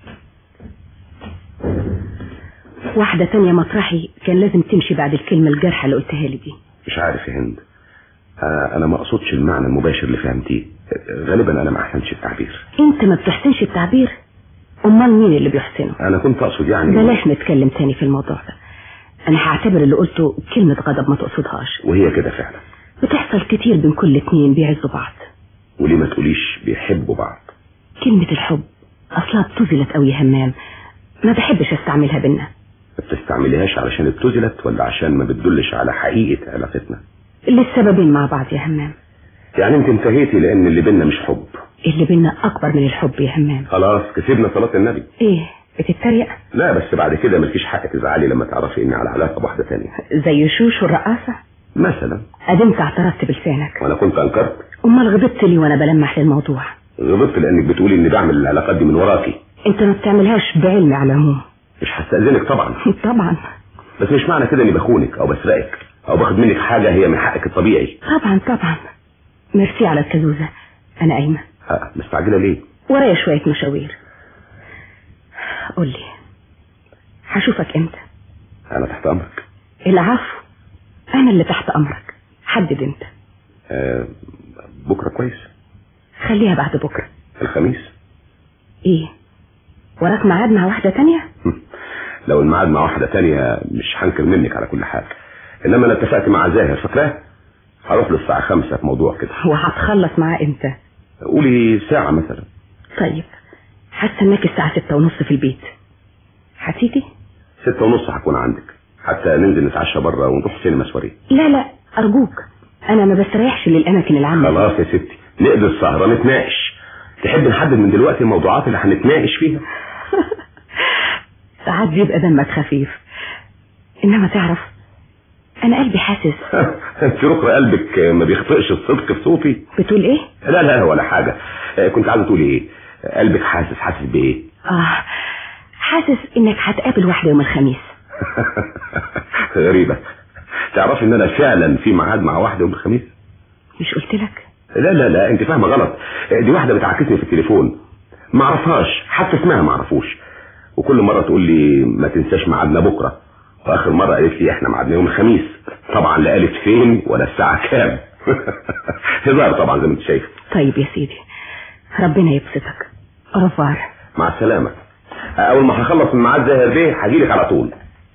واحدة تانية مطرحي كان لازم تمشي بعد الكلمة الجارحة اللي قلتها لي دي. مش عارف يا هند، انا انا ما اقصدش المعنى المباشر اللي فهمتيه، غالبا انا ما احسنش التعبير. انت ما بتحسنش التعبير؟ امال مين اللي بيحسنه؟ انا كنت اقصد يعني بلاش نتكلم تاني في الموضوع ده، انا هعتبر اللي قلته كلمة غضب ما تقصدهاش. وهي كده فعلا بتحصل كتير بين كل اتنين بيعزوا بعض. وليه ما تقوليش بيحبوا بعض؟ كلمة الحب اصلها ابتذلت قوي يا همام، ما بحبش استعملها بينا. ما بتستعمليهاش علشان ابتذلت ولا عشان ما بتدلش على حقيقة علاقتنا؟ للسببين مع بعض يا همام. يعني انت انتهيتي لان اللي بينا مش حب؟ اللي بينا اكبر من الحب يا همام. خلاص كسبنا صلاة النبي. ايه بتتريق؟ لا بس بعد كده مالكيش حق تزعلي لما تعرفي اني على علاقة بواحدة تانية. زي شوش والرقاصة مثلا. قدمت اعترفت بلسانك. وانا كنت انكرت؟ امال غضبت لي وانا بلمح للموضوع؟ غضبت لانك بتقولي اني بعمل العلاقات دي من وراكي. انت ما بتعملهاش بعلم على العموم. مش هستأذنك طبعا. طبعا. بس مش معنى كده اني بخونك او بسرقك او باخد منك حاجة هي من حقك الطبيعي. طبعا طبعا. ميرسي على الكزوزة، انا قايمة. ها مستعجلة ليه؟ ورايا شوية مشاوير. قولي هشوفك امتى؟ انا تحت امرك. العفو، انا اللي تحت امرك، حدد انت. آه بكرة كويس. خليها بعد بكرة. الخميس. ايه وراك ميعاد مع واحدة تانية؟ لو الميعاد مع واحدة تانية مش هنكر منك على كل حاجة، انما انا اتفقت مع زاهر فاكراه، هروح له الساعة خمسة في موضوع كده. وهتخلص معاه امتى؟ قولي ساعة مثلا. طيب هستناك الساعة ستة ونص في البيت، هتيجي؟ ستة ونص هكون عندك، حتى ننزل نتعشى بره ونروح سينما سواري. لا لا ارجوك، انا ما بستريحش للاماكن العامة. خلاص يا ستي نقضي السهرة نتناقش. تحب نحدد من دلوقتي الموضوعات اللي هنتناقش فيها؟ ساعات بيبقى دمك خفيف، انما تعرف انا قلبي حاسس. انت ركر قلبك ما بيخطئش الصدق في صوتي. بتقول ايه؟ لا لا ولا حاجة، كنت عايزة تقولي ايه؟ قلبك حاسس حاسس بايه؟ اه حاسس انك هتقابل واحدة يوم الخميس. غريبة، تعرفي ان انا فعلا في ميعاد مع واحدة يوم الخميس؟ مش قلت لك؟ لا لا لا انت فاهمة غلط، دي واحدة بتعاكسني في التليفون، ما اعرفهاش حتى اسمها ما اعرفوش، وكل مرة تقول لي ما تنساش ميعادنا بكرة، واخر مرة قالت لي احنا ميعادنا يوم الخميس، طبعا لا قالت فين ولا الساعة كام. هزار طبعا زي ما انت شايف. طيب يا سيدي ربنا يبسطك، رفار. مع السلامة. اول ما هخلص من ميعاد زاهر بيه هجيلك على طول.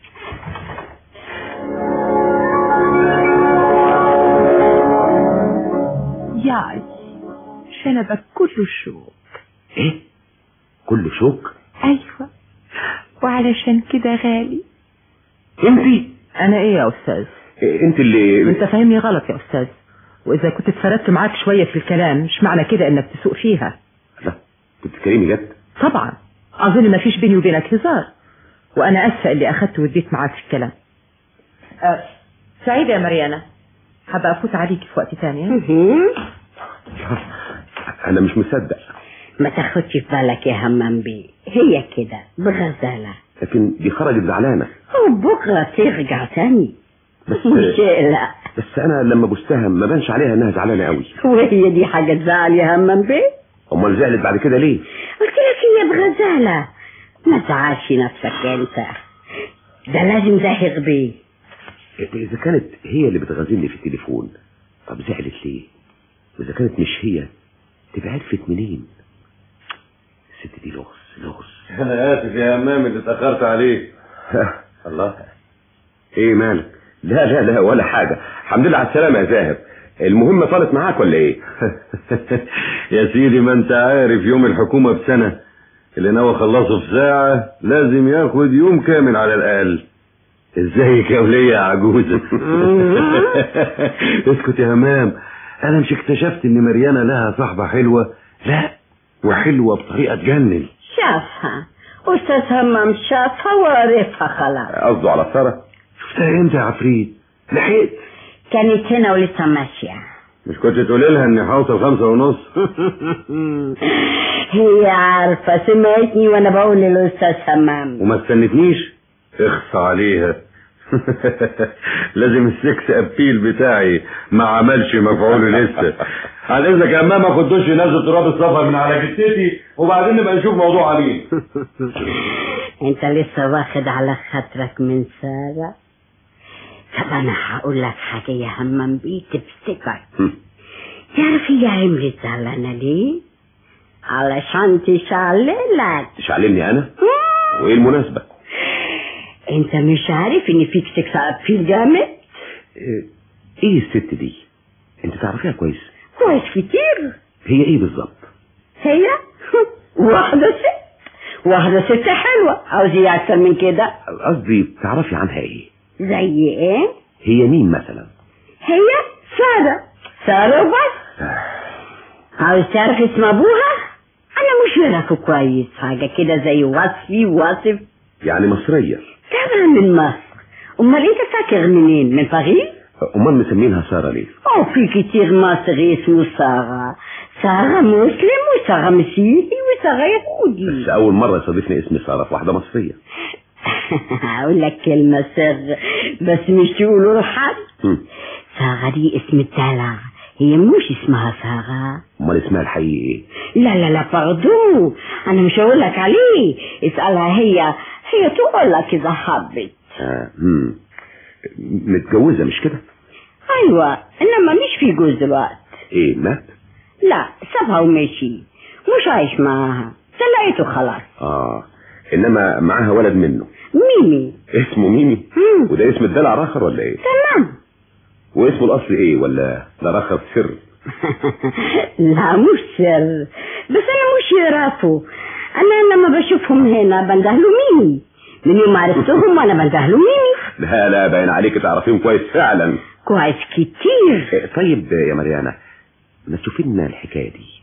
ياي شنبك كله شوك. ايه كله شوك؟ ايوه وعلشان كده غالي. انتي؟ انا ايه يا استاذ؟ إيه انت اللي انت فاهمني غلط يا استاذ، واذا كنت اتفردت معاك شوية في الكلام مش معنى كده انك تسوق فيها. لا انت بتتكلمي جد؟ طبعا اظن ما فيش بيني وبينك هزار، وانا اسفة اللي اخدت واديت معاك في الكلام. أه سعيدة يا مريانة، هبقى افوت عليكي في وقت تاني. انا مش مصدق. ما تاخدش في بالك يا همام بيه، هي كده بغزالة، لكن دي خرجت زعلانة. وبكرة ترجع تاني. بس مش لا بس انا لما بستهم ما بانش عليها انها زعلانة قوي. وهي دي حاجة تزعل يا همام بيه؟ امال زعلت بعد كده ليه؟ قلت لك هي بغزالة، ما تزعلش نفسك انت، ده لازم زاهق بيه. اذا كانت هي اللي بتغازلني في التليفون، طب زعلت ليه؟ واذا كانت مش هي تبقى عرفت منين؟ الست دي لغز لغز. انا اسف يا امام اللي اتاخرت عليك. الله، ايه مالك؟ لا لا لا ولا حاجة، الحمد لله على السلامة يا زاهر. المهمة طالت معاك ولا ايه؟ يا سيدي ما انت عارف يوم الحكومة بسنة، اللي ناوي خلصه في ساعة لازم ياخد يوم كامل على الاقل. ازيك يا ولية يا عجوزة؟ اسكت يا همام، انا مش اكتشفت ان مريانة لها صاحبة حلوة؟ لا، وحلوة بطريقة تجنن. شافها استاذ همام، شافها وعرفها خلاص. قصده على سارة؟ شفتها امتى يا عفريت؟ لحقت؟ كانت هنا ولسه ماشية. مش كنت تقولي لها اني هوصل خمسة ونص؟ هي عارفة، سمعتني وانا بقول للاستاذ همام. وما استنتنيش؟ اخص عليها. لازم السكس ابيل بتاعي ما عملش مفعوله لسه. على اذنك يا امام اخد دش ينزل تراب السفر من على جثتي وبعدين نبقى نشوف موضوع عليه. انت لسه واخد على خاطرك من سارة؟ طب انا هقول لك حاجة يا همام بيه تفتكر. تعرف هي عملت زعلانة ليه؟ علشان تشعللك. تشعللني انا؟ وايه المناسبة؟ انت مش عارف ان فيك سكس ابيل جامد؟ ايه الست دي؟ انت تعرفيها كويس؟ كويس كتير. هي ايه بالظبط؟ هي واحدة ست، واحدة ست حلوة، عاوزي اكتر من كده؟ قصدي تعرفي عنها ايه؟ زي ايه؟ هي مين مثلا؟ هي سارة، سارة بس. عاوز تعرف اسم ابوها؟ انا مش عارفه كويس، حاجة كده زي وصفي واصف. يعني مصرية؟ طبعا من مصر. امال انت فاكر منين؟ من باريس؟ امال مسمينها سارة ليه؟ او في كتير مصري اسمه سارة، سارة مسلم وسارة مسيحي وسارة يهودي. بس اول مرة يصادفني اسم سارة في واحدة مصرية. هقول لك كلمة سر بس مش تقولوا لحد. سارة دي اسم الدلع، هي مش اسمها سارة. امال اسمها الحقيقي ايه؟ لا لا لا برضو انا مش هقول لك عليه، اسألها هي، هي تقول لك اذا حبت. آه. مم. متجوزة مش كده؟ ايوه، انما مش في جوز دلوقتي. ايه مات؟ لا سابها ومشي، مش عايش معاها، طلعته خلاص. اه انما معاها ولد منه. ميمي. اسمه ميمي؟ مم. وده اسم الدلع راخر ولا ايه؟ تمام. واسمه الاصلي ايه ولا ده راخر سر؟ لا مش سر، بس انا مش يعرفه، انا لما بشوفهم هنا بندهله ميمي، من يوم عرفتهم وانا بندهله ميمي. لا لا باين عليك تعرفيهم كويس فعلا. كويس كتير. طيب يا مريانة ما تشوفي لنا الحكاية دي.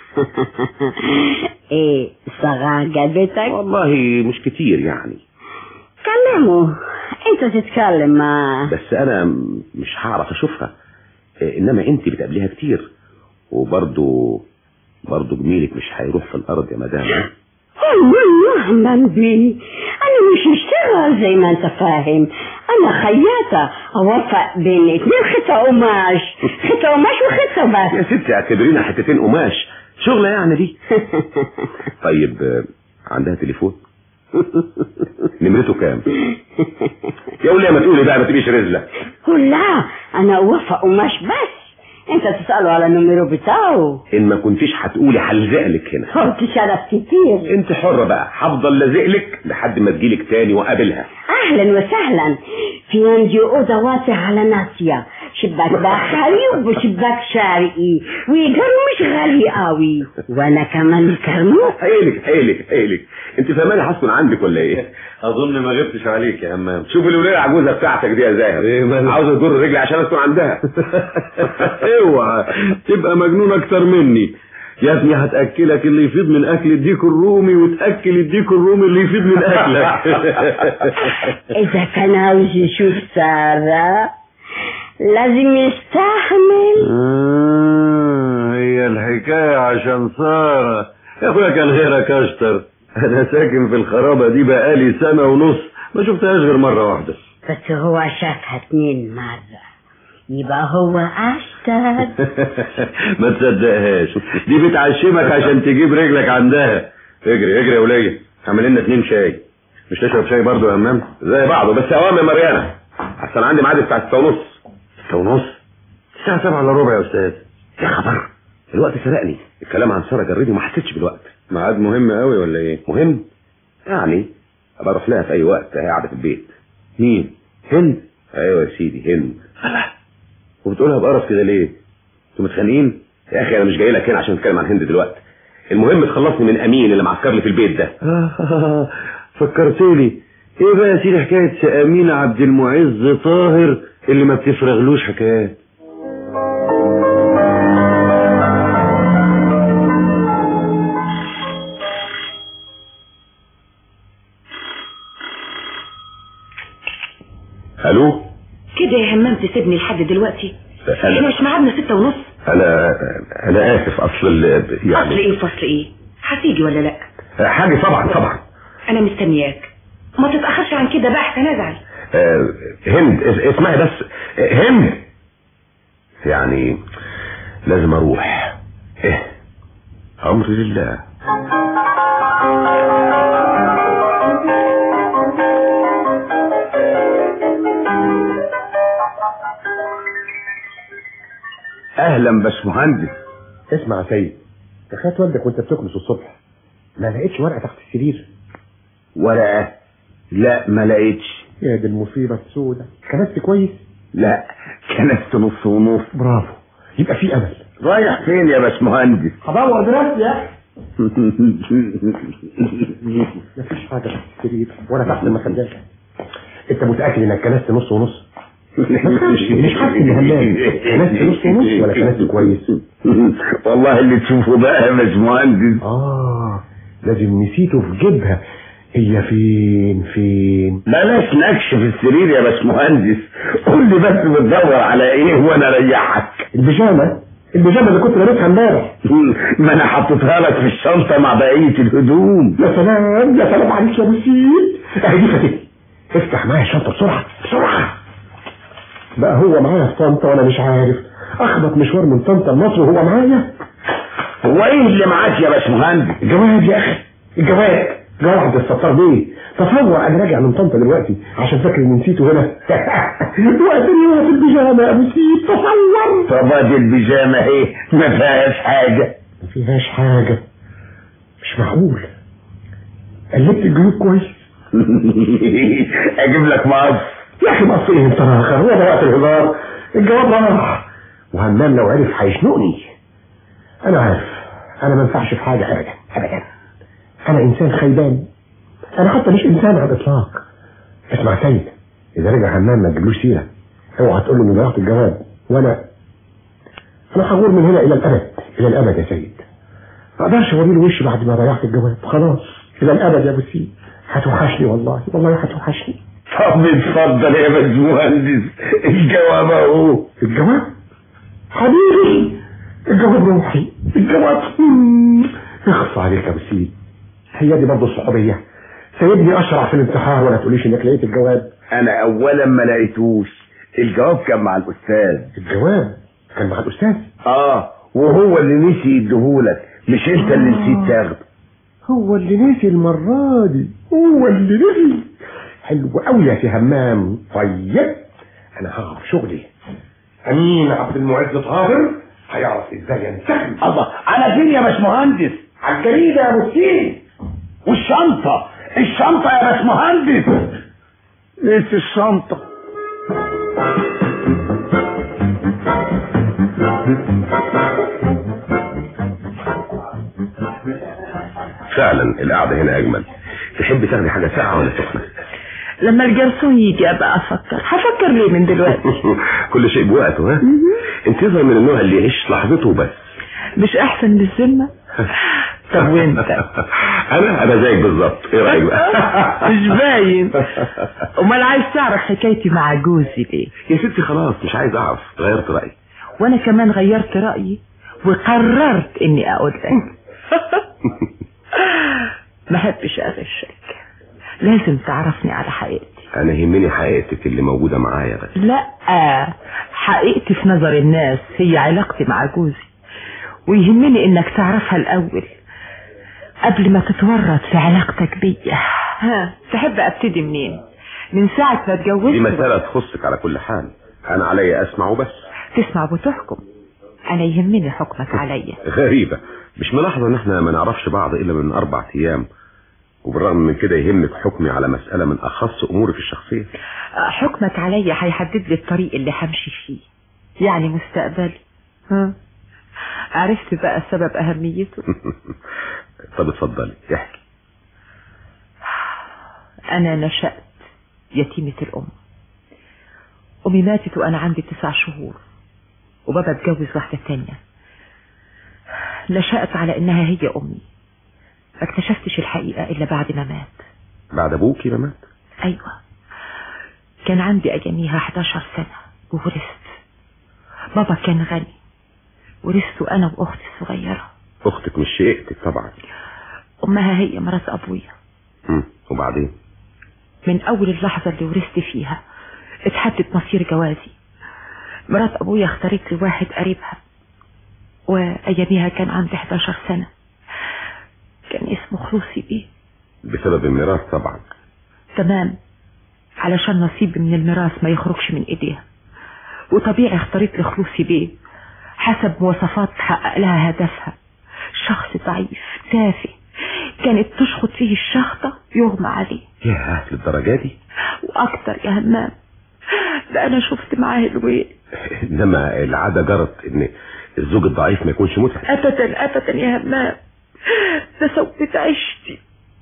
ايه صغار جابتك؟ والله مش كتير يعني. كلمه، انت تتكلم معاه. بس انا مش هعرف اشوفها، انما انت بتقابليها كتير، وبرضو برضو جميلك مش هيروح في الارض يا مدام. مهما بي انا مش اشتغل زي ما انت فاهم، انا خياطة اوفق بين اتنين خطة قماش، خطة قماش وخطة بس. يا ستي اعتبرينا حتتين قماش، شغلة يعني دي. طيب عندها تليفون؟ نمرته كام؟ يا وليه ما تقولي بقى ما تبقيش رزلة. لا انا اوفق قماش بس، انت تسأله على النمرو بتاعه. ان ما كنتيش هتقولي هلزقلك هنا. قلت شرف كتير. انت حرة بقى، هفضل لازقلك لحد ما تجيلك تاني واقابلها. اهلا وسهلا. في عندي اوضه واسعه على ناصيه، شباك بحري وشباك شرقي، ويجروا مش غالي قوي، وانا كمان كرمو. حيلك حيلك حيلك، انت فهماني هسكن عندك ولا ايه؟ اظن ما غبتش عليك يا همام. شوف الوليه العجوزه بتاعتك دي يا زاهر، ايه عاوزه تجر رجلي عشان اسكن عندها. اوعى تبقى مجنون اكتر مني يا ابني، هتاكلك اللي يفيض من اكل الديك الرومي وتاكل الديك الرومي اللي يفيض من اكلك. اذا كان عاوز يشوف سارة لازم يستحمل. آه هي الحكايه عشان سارة يا اخويا، كان غيرك اشطر. انا ساكن في الخرابة دي بقالي سنة ونص ما شفتهاش غير مرة واحدة. بس هو شافها اتنين مرة، يبقى هو اشتد. ما تصدقهاش، دي بتعشمك عشان تجيب رجلك عندها. اجري اجري يا ولية، اعمل لنا اتنين شاي. مش تشرب شاي برضو يا همام؟ زي بعضه بس اوام يا مريانة، احسن عندي ميعاد بتاع ستة ونص. ستة ونص؟ الساعة سبعة الا ربع يا استاذ. يا خبر، الوقت سرقني. الكلام عن سارة جريدي ما حسيتش بالوقت. ميعاد مهم قوي ولا ايه؟ مهم يعني ابقى اروح لها في اي وقت، هي قاعده في البيت. مين؟ هند؟ ايوه يا سيدي هند. وبتقولها بقرف كده ليه؟ انتوا متخانقين؟ يا اخي انا مش جاي لك هنا عشان اتكلم عن هند دلوقتي. المهم تخلصني من امين اللي معسكر لي في البيت ده. آه فكرتولي. ايه بقى يا سيدي حكايه امين عبد المعز طاهر اللي ما بتفرغلوش حكايات؟ الو كده يا همام تسيبني لحد دلوقتي؟ احنا مش ميعادنا ستة ونص. انا انا اسف. اصل يعني فصل ايه فصل ايه؟ هتيجي ولا لا؟ حاجه طبعا طبعا. انا مستنياك، ما تتاخرش عن كده بقى احسن ازعل. آه هند اسمعي بس. آه هند يعني لازم اروح. ايه امر لله. اهلا باشمهندس. اسمع يا سيد، اخوات والدك وانت بتكنس الصبح ما لقيتش ورقه تحت السرير؟ ورقه؟ لا ما لقيتش. يا دي المصيبه السوداء. كنست كويس؟ لا كنست نص ونص. برافو، يبقى في امل. رايح فين يا باشمهندس؟ هدور بنفسي يا اخي. مفيش حاجه تحت السرير ولا تحت المخدات. انت متاكد انك كنست نص ونص؟ مش حاسس ان همام كنست نص ونص ولا كنست كويس؟ والله اللي تشوفه بقى يا باشمهندس. اه لازم نسيته في جيبها. هي فين فين؟ بلاش نكش في السرير يا باشمهندس، قول لي بس بتدور على ايه وانا اريحك. البيجامه البيجامه اللي كنت لابسها امبارح. ما انا حطيتها لك في الشنطه مع بقيه الهدوم. يا سلام يا سلام عليك يا ابو سيد. اهي دي فاتتني. افتح معايا الشنطه بسرعه بسرعه. بقى هو معايا في طنطا وانا مش عارف. اخبط مشوار من طنطا لمصر وهو معايا. هو ايه اللي معاك يا باشمهندس؟ الجواب يا اخي، الجواب جواب عبد الستار بيه. تصور انا راجع من طنطا دلوقتي عشان فاكر اني نسيته هنا. وقتني هو في البيجامه يا ابو سيد. تصور. طب ادي البيجامه اهي ما فيهاش حاجه. ما فيهاش حاجه؟ مش معقول. قلبت الجيوب كويس. اجيب لك مقص يا اخي مقص ايه انت راخر؟ هو ده وقت الهزار. الجواب راح وهمام لو عرف هيشنقني. انا عارف انا ما ينفعش في حاجه ابدا ابدا. انا انسان خيبان. انا حتى مش انسان على الاطلاق. اسمع سيد، اذا رجع همام ما تجيبلوش سيره. اوعى تقول له اني ضيعت الجواب. وانا انا هغور من هنا الى الابد الى الابد يا سيد. ما اقدرش اوري له وشي بعد ما ضيعت الجواب. خلاص الى الابد يا ابو سيد. هتوحشني والله والله هتوحشني. طب اتفضل يا باشمهندس الجواب اهو. الجواب حبيبي، الجواب روحي. الجواب اخص عليك يا ابو سيد. هي دي برضه الصحوبيه. سيبني اشرع في الانتحار ولا تقوليش انك لقيت الجواب. انا اولا ما لقيتوش. الجواب كان مع الاستاذ. الجواب كان مع الاستاذ؟ اه وهو اللي نسي يديهولك، مش انت اللي نسيت تاخده. هو اللي نسي المره دي. هو اللي نسي. حلو قوي يا سي همام. طيب انا هعرف شغلي. امين عبد المعز طاهر هيعرف ازاي ينتقم. الله على فين يا باشمهندس؟ على الجريده يا ابو سيد. والشنطه الشنطه يا باشمهندس. نسي الشنطه. فعلا القعده هنا اجمل. تحب تاخدي حاجه ساقعه ولا سخنه؟ لما الجرسون يجي ابقى افكر. هفكر ليه من دلوقتي؟ كل شيء بوقته. ها انت اظهر من النوع اللي يعيش لحظته بس. مش احسن للذمه؟ طب وانت؟ انا انا زيك بالظبط. ايه رايك بقى؟ مش باين. امال عايز تعرف حكايتي مع جوزي ليه؟ يا ستي خلاص مش عايز اعرف. غيرت رايي. وانا كمان غيرت رايي وقررت اني اقول لك. ما احبش اغشك، لازم تعرفني على حقيقتي. انا يهمني حقيقتك اللي موجودة معايا بس. لا، حقيقتي في نظر الناس هي علاقتي مع جوزي، ويهمني انك تعرفها الاول قبل ما تتورط في علاقتك بيا. ها، تحب ابتدي منين؟ من ساعة ما اتجوزت؟ دي مسألة تخصك على كل حال، انا علي اسمع وبس. تسمع وتحكم، انا يهمني حكمك عليا. غريبة، مش ملاحظة ان احنا ما نعرفش بعض الا من اربع ايام، وبالرغم من كده يهمك حكمي على مسألة من اخص امورك الشخصية. حكمك عليا هيحدد لي الطريق اللي همشي فيه، يعني مستقبلي. ها، عرفت بقى سبب اهميته؟ طب اتفضلي احكي. انا نشأت يتيمة الام، امي ماتت وانا عندي تسع شهور، وبابا اتجوز واحدة تانية. نشأت على انها هي امي، ما اكتشفتش الحقيقة الا بعد ما مات. بعد ابوكي ما مات؟ ايوه، كان عندي اياميها حداشر سنة وورثت. بابا كان غني، ورثته انا واختي الصغيرة. اختك مش شقيقتك طبعا؟ امها هي مرات ابويا. امم وبعدين؟ من اول اللحظة اللي ورثت فيها اتحدد مصير جوازي. مرات ابويا اختارت لي واحد قريبها، واياميها كان عندي حداشر سنة، كان اسمه خلوصي بيه. بسبب الميراث طبعا؟ تمام، علشان نصيب من الميراث ما يخرجش من ايديها، وطبيعي اختارت لي خلوصي بيه حسب مواصفات تحقق لها هدفها. شخص ضعيف تافه، كانت تشخط فيه الشخطة يغمى عليه. ياه، للدرجة دي؟ واكتر يا همام، ده انا شفت معاه الويل. انما العادة جرت ان الزوج الضعيف ما يكونش متعب. ابدا ابدا يا همام، ده سوت عشتي.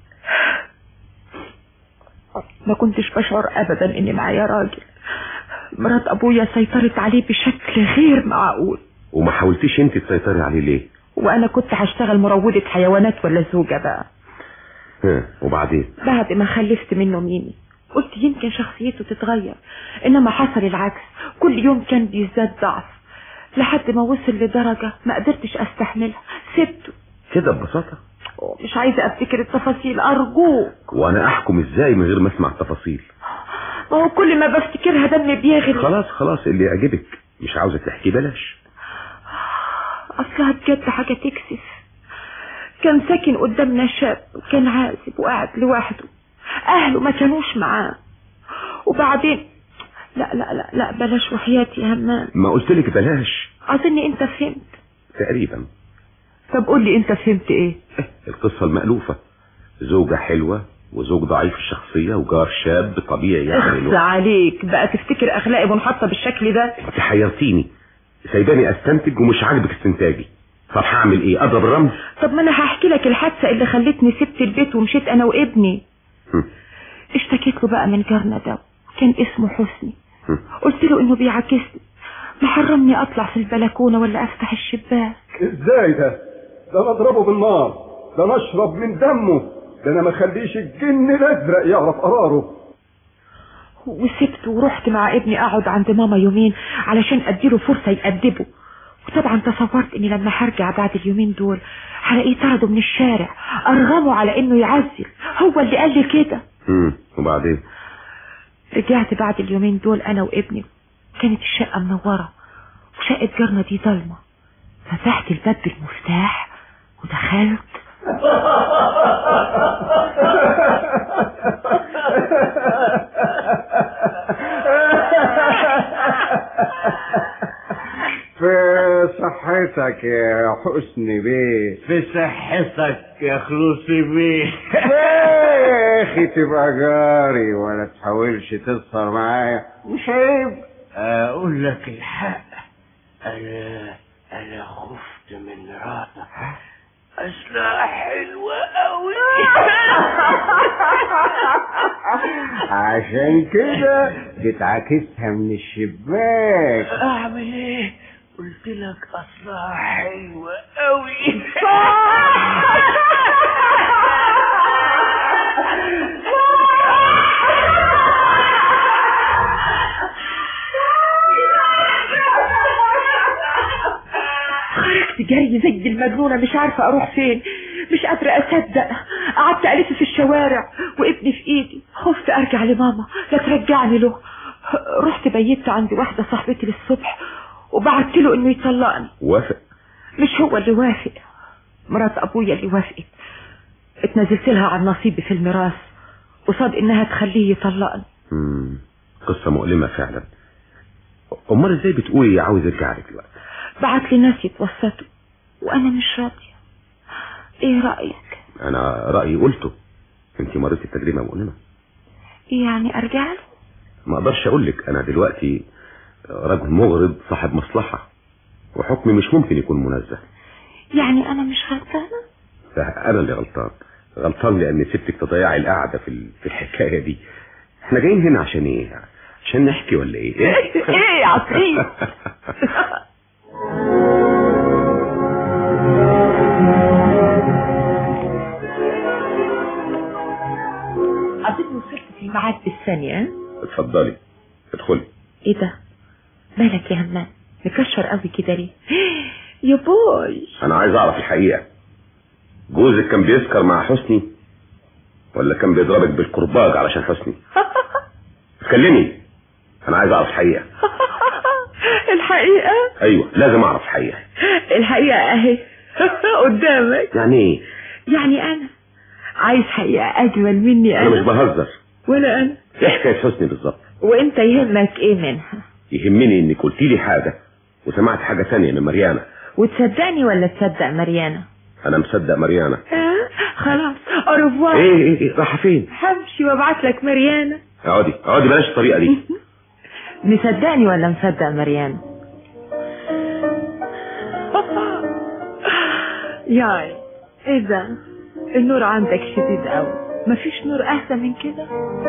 ما كنتش بشعر ابدا اني معايا راجل. مرات ابويا سيطرت عليه بشكل غير معقول. وما حاولتيش انت تسيطري عليه ليه؟ وانا كنت هشتغل مروضة حيوانات ولا زوجة بقى. ها، وبعدين؟ بعد ما خلفت منه ميمي قلت يمكن شخصيته تتغير، انما حصل العكس، كل يوم كان بيزداد ضعف لحد ما وصل لدرجة ما قدرتش استحملها، سبته كده ببساطة. مش عايزة افتكر التفاصيل ارجوك. وانا احكم ازاي من غير ما اسمع التفاصيل؟ ما هو كل ما بفتكرها دمي بيغلي. خلاص خلاص، اللي يعجبك، مش عاوزة تحكي بلاش. اصلها بجد حاجة تكسف. كان ساكن قدامنا شاب وكان عازب وقاعد لوحده، اهله ما كانوش معاه. وبعدين لا لا لا لا بلاش وحياتي يا همام. ما قلتلك بلاش. اظني انت فهمت تقريبا. طب قول لي انت فهمت ايه؟ القصة المألوفة، زوجة حلوة وزوج ضعيف الشخصية وجار شاب طبيعي يعني. اخس عليك بقى، تفتكر اخلاقي منحطة بالشكل ده؟ انت حيرتيني، سايباني استنتج ومش عاجبك استنتاجي. طب هعمل ايه؟ اضرب الرمل؟ طب ما انا هحكي لك الحادثة اللي خلتني سبت البيت ومشيت انا وابني. هم. اشتكيت له بقى من جارنا ده، كان اسمه حسني. هم. قلت له انه بيعاكسني، محرمني اطلع في البلكونة ولا افتح الشباك. ازاي ده؟ ده انا اضربه بالنار، ده انا اشرب من دمه، ده انا ما اخليش الجن الازرق يعرف قراره. وسبته ورحت مع ابني اقعد عند ماما يومين علشان اديله فرصة يأدبه. وطبعا تصورت اني لما هرجع بعد اليومين دول هلاقيه طرده من الشارع، ارغمه على انه يعزل، هو اللي قال لي كده. امم وبعدين؟ رجعت بعد اليومين دول انا وابني، كانت الشقة منورة وشقة جارنا دي ظلمة. فتحت الباب بالمفتاح ودخلت. في صحتك يا حسني بيه. في صحتك يا خلوصي بيه. يا اخي تبقى جاري ولا تحاولش تسهر معايا، مش عيب؟ اقول لك الحق، انا انا خفت من مراتك، اصلها حلوة قوي. عشان كده بتعاكسها من الشباك. اعمل ايه؟ قلت لك اصلها حلوة قوي. خرجت جري زي زي المجنونة مش عارفة اروح فين، مش قادرة اصدق. قعدت الف في الشوارع وابني في ايدي، خفت ارجع لماما لا ترجعني له. رحت بيت عند واحدة صاحبتي للصبح وبعت له انه يطلقني. وافق؟ مش هو اللي وافق، مرات ابويا اللي وافقت. اتنازلت لها عن نصيبي في الميراث قصاد انها تخليه يطلقني. امم قصة مؤلمة فعلا. امال ازاي بتقولي عاوز ارجع لك دلوقتي؟ بعت لي ناس يتوسطوا وانا مش راضية. ايه رأيك؟ انا رأيي قلته، انت مريتي التجربة مؤلمة. يعني ارجع له؟ ما اقدرش اقول لك، انا دلوقتي رجل مغرض صاحب مصلحة وحكمي مش ممكن يكون منزه. يعني انا مش غلطانة؟ انا اللي غلطان، غلطان لان سبتك تضيعي القعدة في في الحكاية دي. احنا جايين هنا عشان ايه؟ عشان نحكي ولا ايه؟ ايه ايه يا عفريت؟ اظن وصلت في الميعاد بالثانية. اتفضلي ادخلي. ايه ده؟ مالك يا همام مكشر قوي كده ليه؟ يا بوي انا عايز اعرف الحقيقة، جوزك كان بيسكر مع حسني ولا كان بيضربك بالكرباج علشان حسني؟ اتكلمي، انا عايز اعرف الحقيقة. الحقيقة؟ ايوه لازم اعرف الحقيقة. الحقيقة اهي قدامك. يعني ايه؟ يعني انا عايز حقيقة اجمل مني انا. انا مش بهزر. ولا انا. ايه حكاية حسني بالظبط؟ وانت يهمك ايه منها؟ يهمني انك قلتي لي حاجة وسمعت حاجة تانية من مريانة. وتصدقني ولا تصدق مريانة؟ انا مصدق مريانة. اه خلاص اوروفوار. ايه ايه ايه رايحة فين؟ همشي وابعت لك مريانة. اقعدي اقعدي بلاش الطريقة دي. مصدقني ولا مصدق مريانة؟ ياي ايه ده؟ النور عندك شديد قوي، مفيش نور احسن من كده؟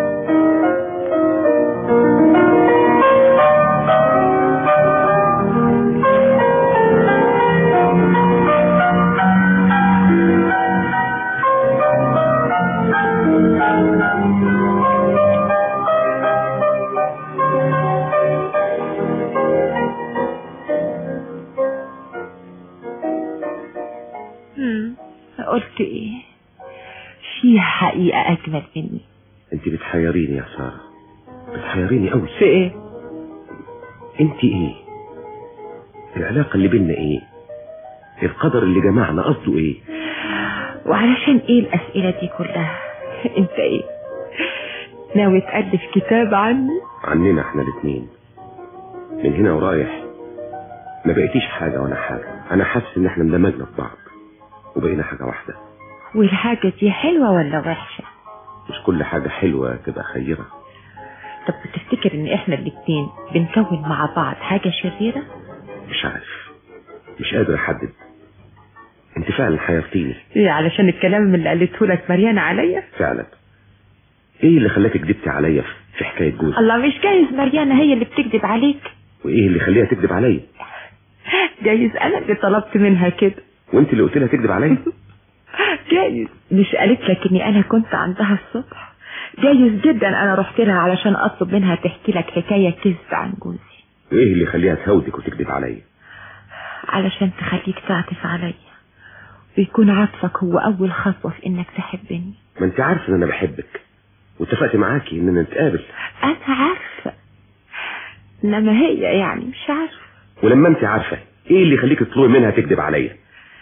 قلت ايه؟ في حقيقة اجمل مني. انت بتحيريني يا سارة، بتحيريني قوي. في ايه؟ انت ايه؟ العلاقة اللي بيننا ايه؟ القدر اللي جمعنا قصده ايه؟ وعلشان ايه الاسئلة دي كلها؟ انت ايه؟ ناوي تألف كتاب عني؟ عننا احنا الاتنين من هنا ورايح ما بقيتيش حاجة وانا حاجة. انا حاسس ان احنا اندمجنا في بعض وبقينا حاجة واحدة. والحاجة دي حلوة ولا وحشة؟ مش كل حاجة حلوة تبقى خيرة. طب بتفتكر ان احنا الاتنين بنكون مع بعض حاجة شريرة؟ مش عارف، مش قادر احدد. انت فعلا حيرتيني. ايه علشان الكلام اللي قالته لك مريانة عليا؟ فعلا. ايه اللي خلاك كدبتي عليا في حكاية جوزك؟ الله، مش جايز مريانة هي اللي بتكذب عليك؟ وايه اللي خليها تكذب عليا؟ جايز انا اللي طلبت منها كده. وانت اللي قلت لها تكذب عليا؟ جايز مش قالت لك اني انا كنت عندها الصبح؟ جايز جدا انا رحت لها علشان اطلب منها تحكي لك حكاية كذب عن جوزي. وايه اللي خليها تهودك وتكذب عليا؟ علشان تخليك تعطف عليا ويكون عطفك هو اول خطوة في انك تحبني. ما انت عارفه ان انا بحبك واتفقت معاكي اننا نتقابل. انا عارفة، انما هي يعني مش عارفة. ولما انت عارفة ايه اللي يخليك تطلبي منها تكذب عليا؟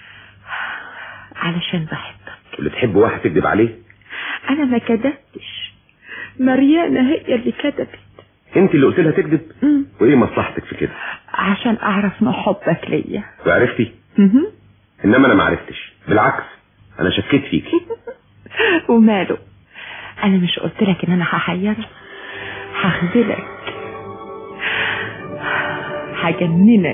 علشان بحبك. اللي تحب واحد تكذب عليه؟ انا ما كذبتش، مريانة هي اللي كذبت. انت اللي قلت لها تكذب؟ وايه مصلحتك في كده؟ عشان اعرف ما حبك ليا. وعرفتي؟ انما انا ما عرفتش، بالعكس انا شكيت فيكي. وماله، انا مش قلت لك ان انا هحيرك، هخذلك، هجننك.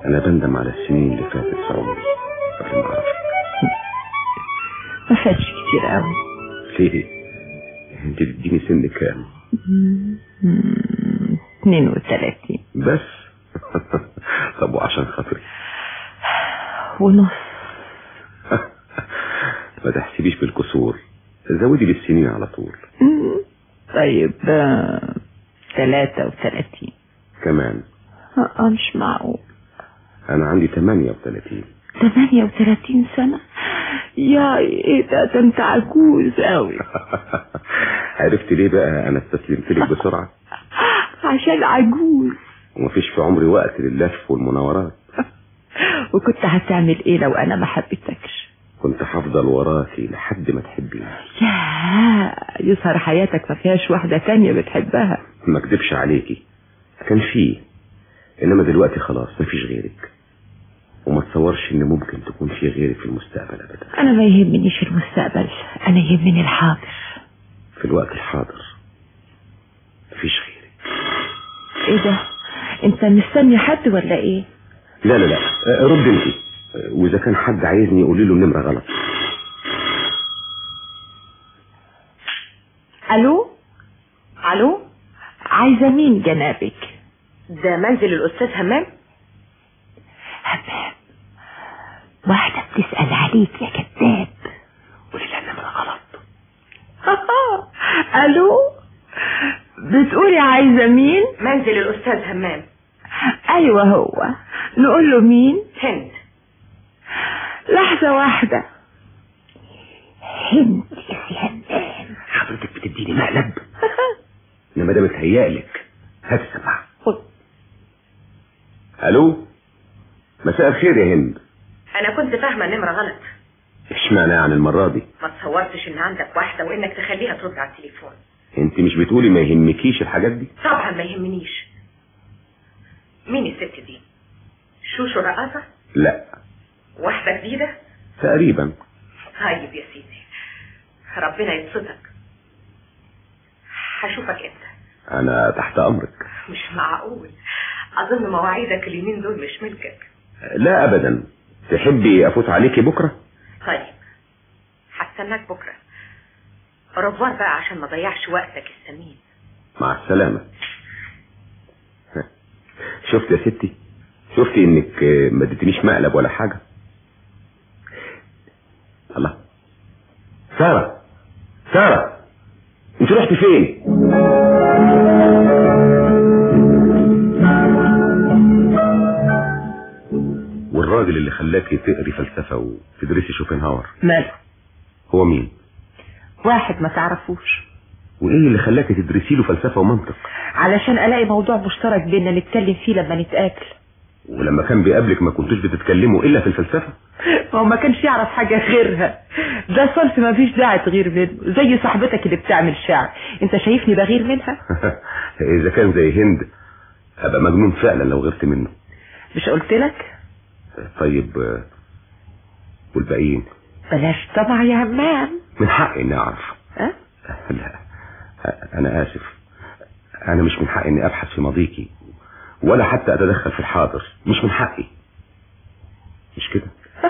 انا بندم على السنين اللي فاتت في عمري قبل ما اعرفك. ما فاتش كتير قوي. ليه؟ انت بتديني سن كام؟ اتنين وتلاتين بس. طب وعشان خاطري ونص. ما تحسبيش بالكسور، زودي بالسنين على طول. طيب تلاتة وتلاتين كمان. اه مش معقول. انا عندي تمانية وتلاتين. تمانية وتلاتين سنة؟ يا ايه ده ده انت عجوز قوي. عرفت ليه بقى انا استسلمت لك بسرعة؟ عشان عجوز ومفيش في عمري وقت لللف والمناورات. وكنت هتعمل ايه لو انا ما حبيتكش؟ كنت هفضل وراكي لحد ما تحبيني. يا يظهر حياتك ما فيهاش واحدة تانية بتحبها. ما اكدبش عليكي، كان فيه، انما دلوقتي خلاص مفيش غيرك، وما تصورش ان ممكن تكون في غيرك في المستقبل ابدا. انا ما يهمنيش المستقبل، انا يهمني الحاضر. في الوقت الحاضر مفيش غيرك. ايه ده انت مستني حد ولا ايه؟ لا لا لا رد انتي، واذا كان حد عايزني يقولي له النمرة غلط. الو الو، عايزة مين جنابك؟ ده منزل الاستاذ همام. همام؟ واحدة بتسأل عليك يا كذاب. قولي لها النمرة غلط. الو، بتقولي عايزة مين؟ منزل الاستاذ همام. ايوه هو، نقول له مين؟ هند. لحظة واحدة. هند يا همام. حضرتك بتديني مقلب. انما ده متهيألك. هات السماعة. خد. الو، مساء الخير يا هند. انا كنت فاهمة النمرة غلط. اشمعنى يعني المرة دي؟ ما تصورتش ان عندك واحدة وانك تخليها ترد على التليفون. انت مش بتقولي ما يهمكيش الحاجات دي؟ طبعا ما يهمنيش. مين الست دي؟ شوشو رقاصة؟ لا. واحدة جديدة؟ تقريبا. طيب يا سيدي، ربنا يبسطك. هشوفك امتى؟ انا تحت امرك. مش معقول، اظن مواعيدك اليومين دول مش ملكك. لا ابدا. تحبي افوت عليكي بكرة؟ طيب هستناك بكرة. رفوار بقى عشان ما ضيعش وقتك الثمين. مع السلامة. شفت يا ستي، شفتي انك ما اديتنيش مقلب ولا حاجة. الله، سارة سارة، انت رحتي فين؟ والراجل اللي خلاكي تقري فلسفة وتدرسي شوبنهاور ماله؟ هو مين؟ واحد ما تعرفوش. وايه اللي خلاكي تدرسي له فلسفة ومنطق؟ علشان الاقي موضوع مشترك بيننا نتكلم فيه لما نتقابل. ولما كان بيقابلك ما كنتوش بتتكلموا الا في الفلسفة؟ هو ما كانش يعرف حاجة غيرها. ده صنف ما فيش داعي تغير منه، زي صاحبتك اللي بتعمل شعر. انت شايفني بغير منها؟ اذا كان زي هند هبقى مجنون فعلا لو غيرت منه. مش قلت لك؟ طيب والباقيين؟ بلاش طبعا يا همام. من حقي اني اعرف. أه؟ لا انا اسف، انا مش من حقي اني ابحث في ماضيكي ولا حتى اتدخل في الحاضر. مش من حقي، مش كده؟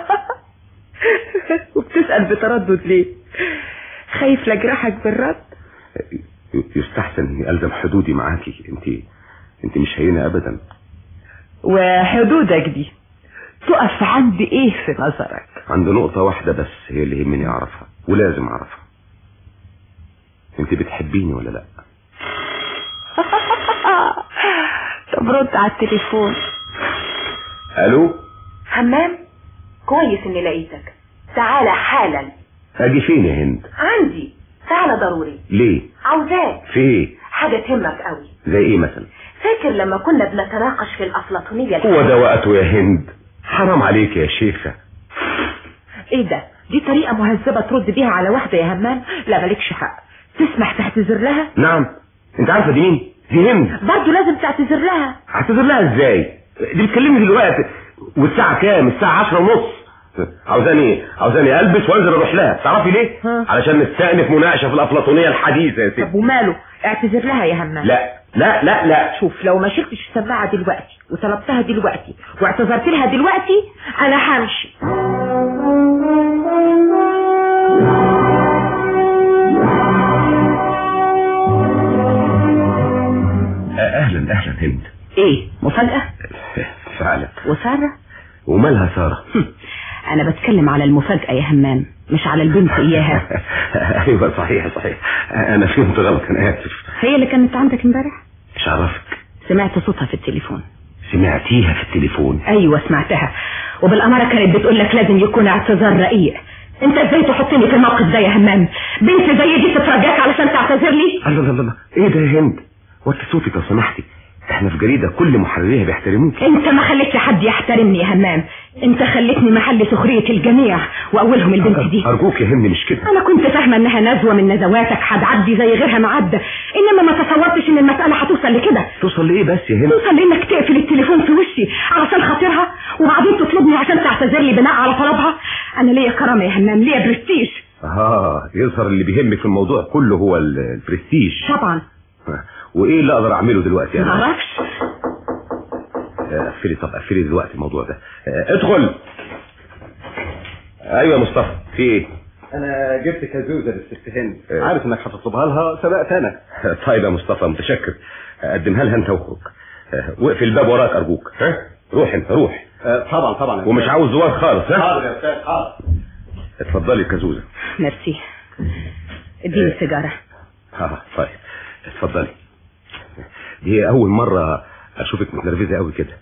وبتسأل بتردد ليه؟ خايف لجرحك بالرد؟ يستحسن اني الزم حدودي معاكي. انت انت مش هينة ابدا. وحدودك دي تقف عند ايه في نظرك؟ عند نقطة واحدة بس هي اللي يهمني اعرفها ولازم اعرفها. انت بتحبيني ولا لا؟ طب رد على التليفون. الو همام، كويس اني لقيتك. تعالى حالا. اجي فين يا هند؟ عندي، تعالى ضروري. ليه؟ عاوزاك في ايه؟ حاجة تهمك قوي. زي ايه مثلا؟ فاكر لما كنا بنتناقش في الافلاطونية؟ هو ده وقته يا هند، حرام عليك يا شيخة. ايه ده؟ دي طريقة مهذبة ترد بيها على واحدة يا همام؟ لا مالكش حق. تسمح تعتذر لها؟ نعم. انت عارفة دي مين؟ دي هند. برضه لازم تعتذر لها. اعتذر لها ازاي؟ دي بتكلمني دلوقتي والساعة كام؟ الساعة عشرة ونص. عاوزاني عاوزاني البس وانزل اروح لها. تعرفي ليه؟ ها؟ علشان نستأنف مناقشة في الافلاطونية الحديثة يا ستي. طب وماله؟ اعتذر لها يا همام. لا لا لا لا شوف، لو ما شلتش السماعة دلوقتي وطلبتها دلوقتي واعتذرت لها دلوقتي انا همشي. اهلا اهلا هند. ايه مفاجأة؟ فعلا. وسارة؟ ومالها سارة؟ انا بتكلم على المفاجأة يا همام، مش على البنت اياها. ايوه صحيح صحيح، انا فهمت غلط، انا اسف. هي اللي كانت عندك امبارح؟ مش عرفك. سمعت صوتها في التليفون. سمعتيها في التليفون؟ ايوه سمعتها، وبالامارة كانت بتقول لك لازم يكون اعتذار رقيق. انت ازاي تحطني في الموقف ده يا همام؟ بنت زي دي تترجاك علشان تعتذر لي؟ الله الله الله، ايه ده يا هند؟ وطي صوتك لو سمحتي، احنا في جريدة كل محرريها بيحترموك. انت ما خليتش حد يحترمني يا همام، انت خليتني محل سخرية الجميع واولهم البنت دي. ارجوك يا هند مش كده. انا كنت فاهمة انها نزوة من نزواتك هتعدي زي غيرها معدة، انما ما تصورتش ان المسألة هتوصل لكده. توصل لايه بس يا هند؟ توصل لانك تقفل التليفون في وشي علشان خاطرها وبعدين تطلبني عشان تعتذر لي بناء على طلبها. انا ليا كرامة يا همام، ليا برستيج. اه يظهر اللي بيهمك في الموضوع كله هو البرستيج. طبعا. وايه اللي اقدر اعمله دلوقتي انا؟ ما اعرفش. قفلي، طب قفلي دلوقتي الموضوع ده. ادخل. ايوه يا مصطفى، في ايه؟ انا جبت كازوزه للست هند، عارف انك هتطلبها لها، سبقت انا. طيب يا مصطفى متشكر، قدمها لها انت واخوك، واقفل الباب وراك ارجوك. ها روح انت روح. طبعا طبعا، ومش عاوز زوار خالص. ها حاضر يا استاذ حاضر. اتفضلي الكازوزه. ميرسي. اديني السيجاره. اه طيب اتفضلي. دي اول مره اشوفك متنرفزه قوي كده.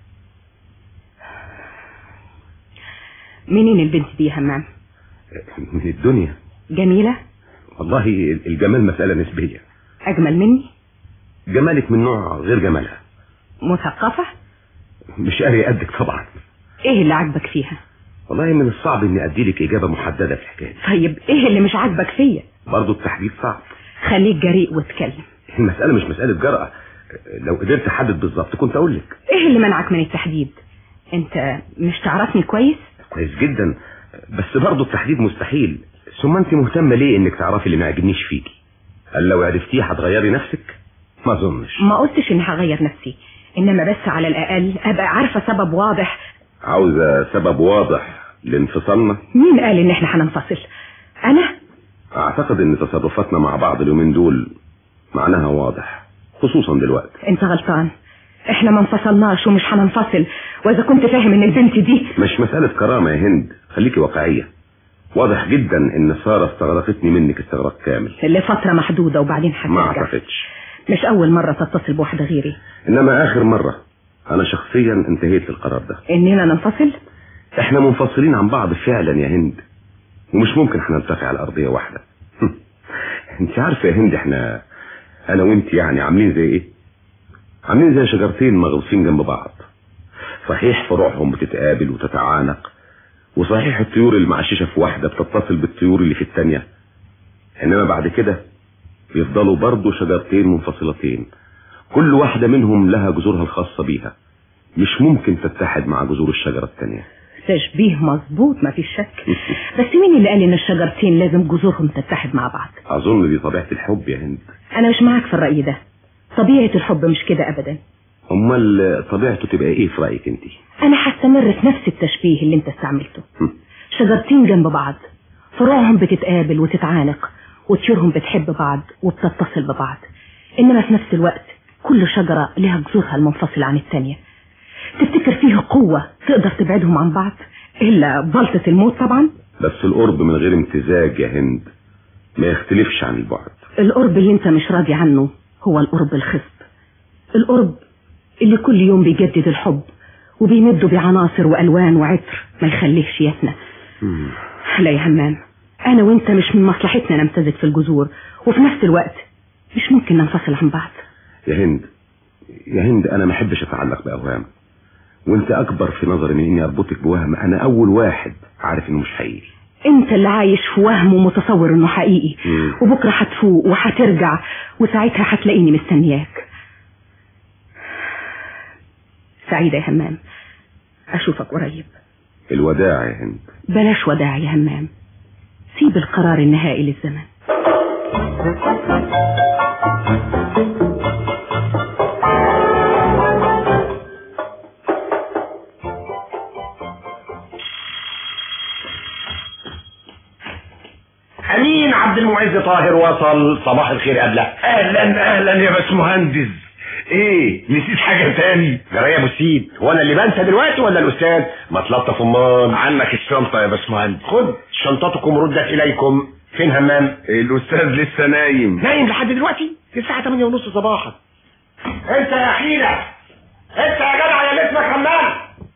منين البنت دي يا همام؟ من الدنيا. جميلة؟ والله الجمال مسألة نسبية. أجمل مني؟ جمالك من نوع غير جمالها. مثقفة؟ مش قاري قدك طبعا. ايه اللي عاجبك فيها؟ والله من الصعب اني اديلك اجابة محددة في الحكاية. طيب ايه اللي مش عاجبك فيا؟ برضو التحديد صعب. خليك جريء واتكلم. المسألة مش مسألة جرأة، لو قدرت احدد بالظبط كنت اقول لك. ايه اللي منعك من التحديد؟ انت مش تعرفني كويس؟ كويس جدا، بس برضو التحديد مستحيل. ثم انت مهتمة ليه انك تعرفي اللي ما يعجبنيش فيكي؟ هل لو عرفتيه هتغيري نفسك؟ ما اظنش. ما قلتش اني هغير نفسي، انما بس على الاقل ابقى عارفة سبب واضح. عاوزة سبب واضح لانفصالنا؟ مين قال ان احنا هننفصل؟ انا؟ اعتقد ان تصرفاتنا مع بعض اليومين دول معناها واضح، خصوصا دلوقتي. انت غلطان، احنا ما انفصلناش ومش هننفصل، واذا كنت فاهم ان البنت دي مش مسألة كرامة يا هند، خليكي واقعية. واضح جدا ان سارة استغرقتني منك استغراق كامل لفترة محدودة وبعدين هترجع. ما اعتقدش. مش اول مرة تتصل بواحدة غيري، انما اخر مرة انا شخصيا انتهيت للقرار ده. اننا ننفصل؟ احنا منفصلين عن بعض فعلا يا هند، ومش ممكن هنلتقي على ارضية واحدة. انت عارفة يا هند احنا انا وانت يعني عاملين زي ايه؟ عاملين زي شجرتين مغروسين جنب بعض. صحيح فروعهم بتتقابل وتتعانق، وصحيح الطيور المعششة في واحدة بتتصل بالطيور اللي في التانية، انما بعد كده بيفضلوا برضو شجرتين منفصلتين، كل واحدة منهم لها جذورها الخاصة بيها، مش ممكن تتحد مع جذور الشجرة التانية. تشبيه مظبوط ما فيش شك. بس مين اللي قال ان الشجرتين لازم جذورهم تتحد مع بعض؟ اظن دي طبيعة الحب يا هند. انا مش معاك في الرأي ده، طبيعة الحب مش كده ابدا. امال طبيعته تبقى ايه في رأيك انت؟ انا هستمر في نفس التشبيه اللي انت استعملته. شجرتين جنب بعض، فروعهم بتتقابل وتتعانق، وطيورهم بتحب بعض وبتتصل ببعض، انما في نفس الوقت كل شجرة لها جذورها المنفصلة عن التانية. تفتكر فيه قوة تقدر تبعدهم عن بعض الا بلطة الموت طبعا؟ بس القرب من غير امتزاج يا هند ما يختلفش عن البعد. القرب اللي انت مش راضي عنه هو القرب الخصب، القرب اللي كل يوم بيجدد الحب وبيمده بعناصر والوان وعطر ما يخليهش يفنى. لا يا همام، انا وانت مش من مصلحتنا نمتزج في الجذور، وفي نفس الوقت مش ممكن ننفصل عن بعض. يا هند يا هند انا ما احبش اتعلق باوهام، وانت اكبر في نظري من اني اربطك بوهم انا اول واحد عارف انه مش حقيقي. انت اللي عايش في وهم ومتصور انه حقيقي. مم. وبكره هتفوق وهترجع وساعتها هتلاقيني مستنياك. سعيدة يا همام، اشوفك قريب. الوداع يا هند. بلاش وداع يا همام، سيب القرار النهائي للزمن. امين عبد المعز طاهر وصل. صباح الخير قبله. اهلا اهلا يا باشمهندس. ايه نسيت حاجه تاني؟ جرى يا ابو سيد، هو انا اللي بنسى دلوقتي ولا الاستاذ؟ ما تلطف امال. عنك الشنطه يا باشمهندس. خد شنطتكم ردت اليكم. فين همام؟ الاستاذ لسه نايم. نايم لحد دلوقتي؟ الساعه تمانية ونص صباحا. انت يا حيله، انت يا جدع يا اللي اسمك همام،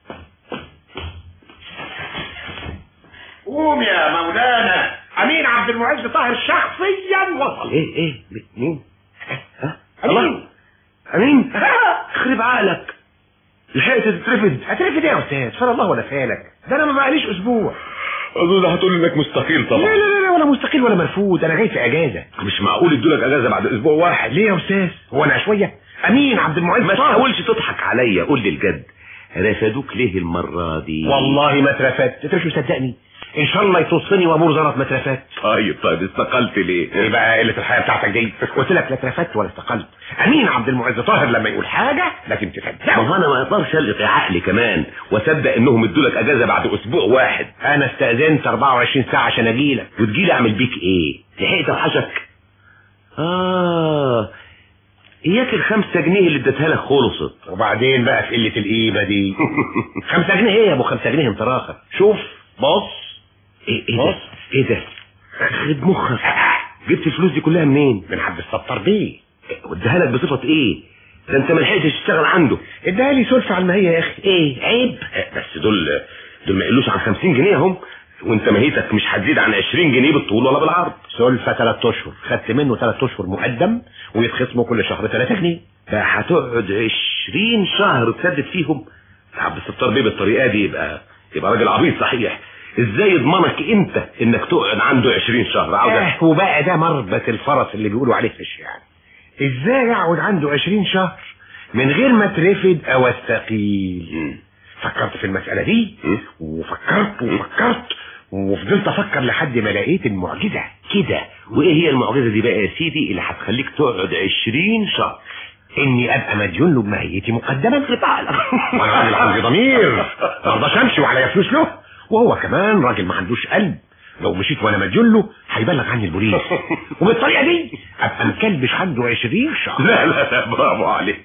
قوم يا مولانا. امين عبد المعز طاهر شخصيا وصل. ايه ايه مين؟ ها؟ امين امين خرب عقلك، لحقت تترفد. هترفد ايه يا استاذ؟ فلا الله ولا فالك، ده انا ما بقاليش اسبوع. اظن هتقول انك مستقيل طبعا. لا لا لا ولا مستقيل ولا مرفوض، انا جاي في اجازه. مش معقول يدولك اجازه بعد اسبوع واحد. ليه يا استاذ؟ هو انا شويه؟ امين عبد المعز ما تحاولش تضحك عليا، قول لي الجد، رفدوك ليه المره دي؟ والله ما اترفدت. انت مش مصدقني؟ ان شاء الله يتصني وامور زلط ما اترفدت. طيب طيب استقلت ليه؟ ايه بقى قله الحياه بتاعتك دي؟ قلت لك لا اترفدت ولا استقلت. امين عبد المعز طاهر لما يقول حاجه لازم تصدقه. ما انا ما اقدرش القي عقلي كمان واصدق انهم ادولك اجازه بعد اسبوع واحد. انا استاذنت اربعة وعشرين ساعه عشان اجيلك. وتجيلي اعمل بيك ايه؟ لحقت اوحشك؟ اه اياك الخمسة جنيه اللي اديتها لك خلصت. وبعدين بقى في قله القيمه دي. خمسة جنيه ايه يا ابو خمسة جنيه انت راخر؟ شوف بص. ايه ايه ده؟ ايه ده؟ خرب مخك، جبت الفلوس دي كلها منين؟ من عبد الستار بيه. اديها لك بصفه ايه؟ ده انت ما لحقتش تشتغل عنده. اديها لي سلفه على المهيه يا اخي. ايه عيب؟ بس دول دول ما يقلوش عن خمسين جنيه هم، وانت مهيتك مش هتزيد عن عشرين جنيه بالطول ولا بالعرض. سلفه ثلاث اشهر، خدت منه ثلاث اشهر مقدم ويتخصموا كل شهر ثلاثة جنيه. ده هتقعد عشرين شهر تسدد فيهم؟ عبد الستار بيه بالطريقه دي يبقى يبقى راجل عبيط صحيح. ازاي يضمنك انت انك تقعد عنده عشرين شهر؟ عاوز اه وبقى ده مربط الفرس اللي بيقولوا عليه في الشعر. ازاي اقعد عنده عشرين شهر من غير ما اترفد او استقيل؟ فكرت في المسألة دي وفكرت وفكرت وفضلت افكر لحد ما لقيت المعجزة كده. وايه هي المعجزة دي بقى يا سيدي اللي هتخليك تقعد عشرين شهر؟ اني ابقى مديون له بمهيتي مقدما في تعالى. وانا راجل عندي ضمير، ما ارضاش امشي وعليا فلوس له، وهو كمان راجل ما عندوش قلب. لو مشيت وانا مديون له هيبلغ عني البوليس، وبالطريقه دي ابقى مكلبش عنده عشرين شهر. لا لا لا برافو عليك.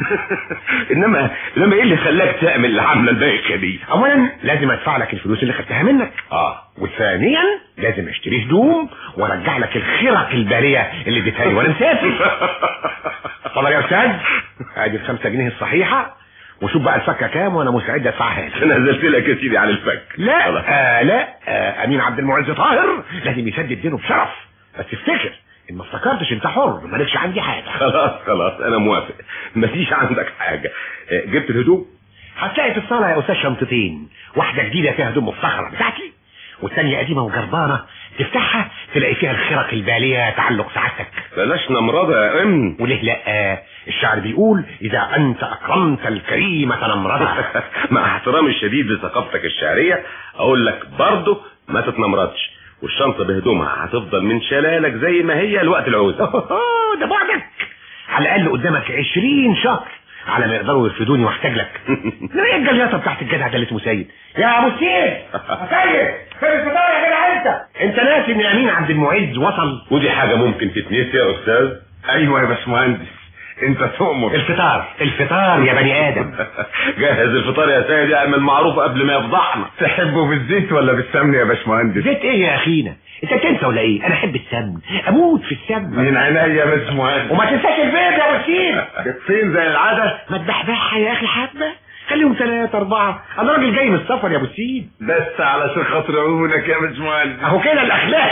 انما انما ايه اللي خلاك تعمل العمله البايخه دي؟ اولا لازم ادفع لك الفلوس اللي خدتها منك. اه وثانيا لازم اشتري هدوم وارجع لك الخرق الباليه اللي اديتها لي وانا مسافر. طلع يا استاذ، ادي الخمسة جنيه الصحيحه، وشوف بقى الفكه كام وانا مستعد ادفعها لك. انا نزلت لك يا سيدي على الفك. لا آه لا آه امين عبد المعز طاهر لازم يسدد دينه بشرف، بس افتكر ان ما افتكرتش انت حر، مالكش عندي حاجه. خلاص خلاص انا موافق، مفيش عندك حاجه. جبت الهدوم؟ هتلاقي في الصاله يا استاذ شنطتين، واحده جديده فيها هدوم مفتخره بتاعتي، والثانيه قديمه وجربانه، تفتحها تلاقي فيها الخرق الباليه تعلق سعادتك. بلاش نمرضه يا امن. وليه لا؟ الشعر بيقول اذا انت اكرمت الكريمه نمرضها. مع احترامي الشديد لثقافتك الشعريه اقول لك برضه ما تتنمرضش، والشنطه بهدومها هتفضل من شلالك زي ما هي لوقت العوز. ده بعدك، على الاقل قدامك عشرين شهر على ما يقدروا يرفدوني واحتاج لك. ايه الجليطه بتاعت الجدع ده اللي اسمه سيد؟ يا ابو سيد يا سيد فين الفطار يا جدع؟ انت انت ناسي ان امين عبد المعز وصل؟ ودي حاجه ممكن تتنسي يا استاذ؟ ايوه يا باشمهندس، انت تؤمر. الفطار الفطار يا بني ادم. جهز الفطار يا سيد، اعمل معروف قبل ما يفضحنا. تحبه بالزيت ولا بالسمن يا باشمهندس؟ زيت ايه يا اخينا؟ انت بتنسى ولا ايه؟ انا احب السمن، اموت في السمن. من عينيا يا باشمهندس. وما تنساش البيض يا وسيم. فين زي العاده؟ ما تبحبحها يا اخي حبه، خليهم ثلاثة أربعة، أنا راجل جاي من السفر يا أبو سيد. بس علشان خاطر عيونك يا باشمهندس. أهو كده الأخلاق.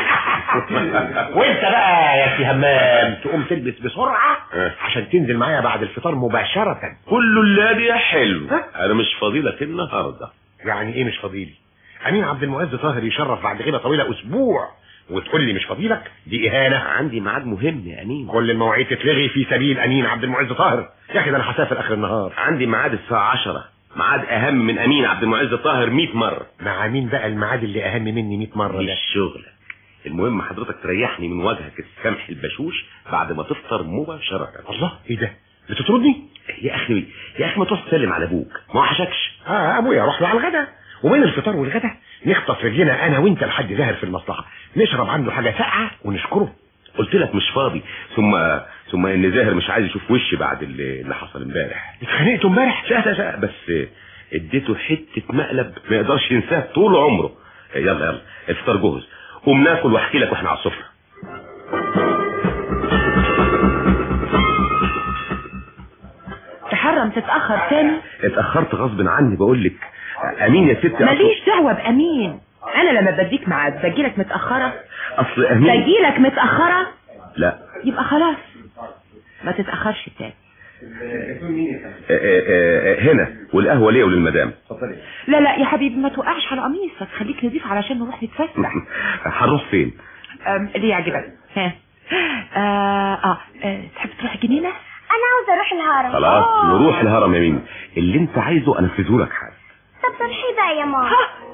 وأنت بقى يا سي همام تقوم تلبس بسرعة عشان تنزل معايا بعد الفطار مباشرة. كله اللي يا حلو، أنا مش فضيلك النهاردة. يعني إيه مش فضيلي؟ أمين عبد المعز طاهر يشرف بعد غيبة طويلة أسبوع وتقول لي مش فضيلك؟ دي إهانة. عندي ميعاد مهم يا أمين. كل المواعيد تتلغي في سبيل أمين عبد المعز طاهر. يا أخي ده أنا هسافر آخر النهار. عندي ميعاد الساعة عشرة، ميعاد أهم من أمين عبد المعز طاهر مئة مرة. مع مين بقى الميعاد اللي أهم مني مئة مرة؟ مش شغلك. المهم حضرتك تريحني من وجهك السمح البشوش بعد ما تفطر مباشرة. الله إيه ده؟ بتطردني؟ يا أخي يا أخي ما تروح تسلم على أبوك، ما وحشكش؟ آه أبويا أروح له على الغدا، وبين الفطار والغدا نخطف رجلنا انا وانت لحد زاهر في المصلحه، نشرب عنده حاجه ساقعه ونشكره. قلت لك مش فاضي، ثم ثم ان زاهر مش عايز يشوف وشي بعد اللي, اللي حصل امبارح. اتخانقتوا امبارح؟ لا لا لا، بس اديته حته مقلب ما يقدرش ينساه طول عمره. يلا يلا الفطار جهز، قوم ناكل واحكي لك واحنا على السفره. تحرم تتأخر تاني؟ اتأخرت غصب عني بقول لك. امين يا ستي. ماليش دعوة بأمين، انا لما بديك ميعاد بجيلك متأخرة؟ اصل امين بجيلك متأخرة؟ لا. يبقى خلاص ما تتأخرش تاني. اه اه اه هنا، والقهوة ليه وللمدام؟ لا لا يا حبيبي ما توقعش على قميصك، خليك نضيف علشان نروح نتفسح. هنروح فين؟ اللي يعجبك. ها اه اه تحب تروح الجنينة؟ انا عاوز اروح الهرم. خلاص آه. نروح الهرم يا مين، اللي انت عايزه انفذه لك حاجة. طب تروحي بقى يا ماما.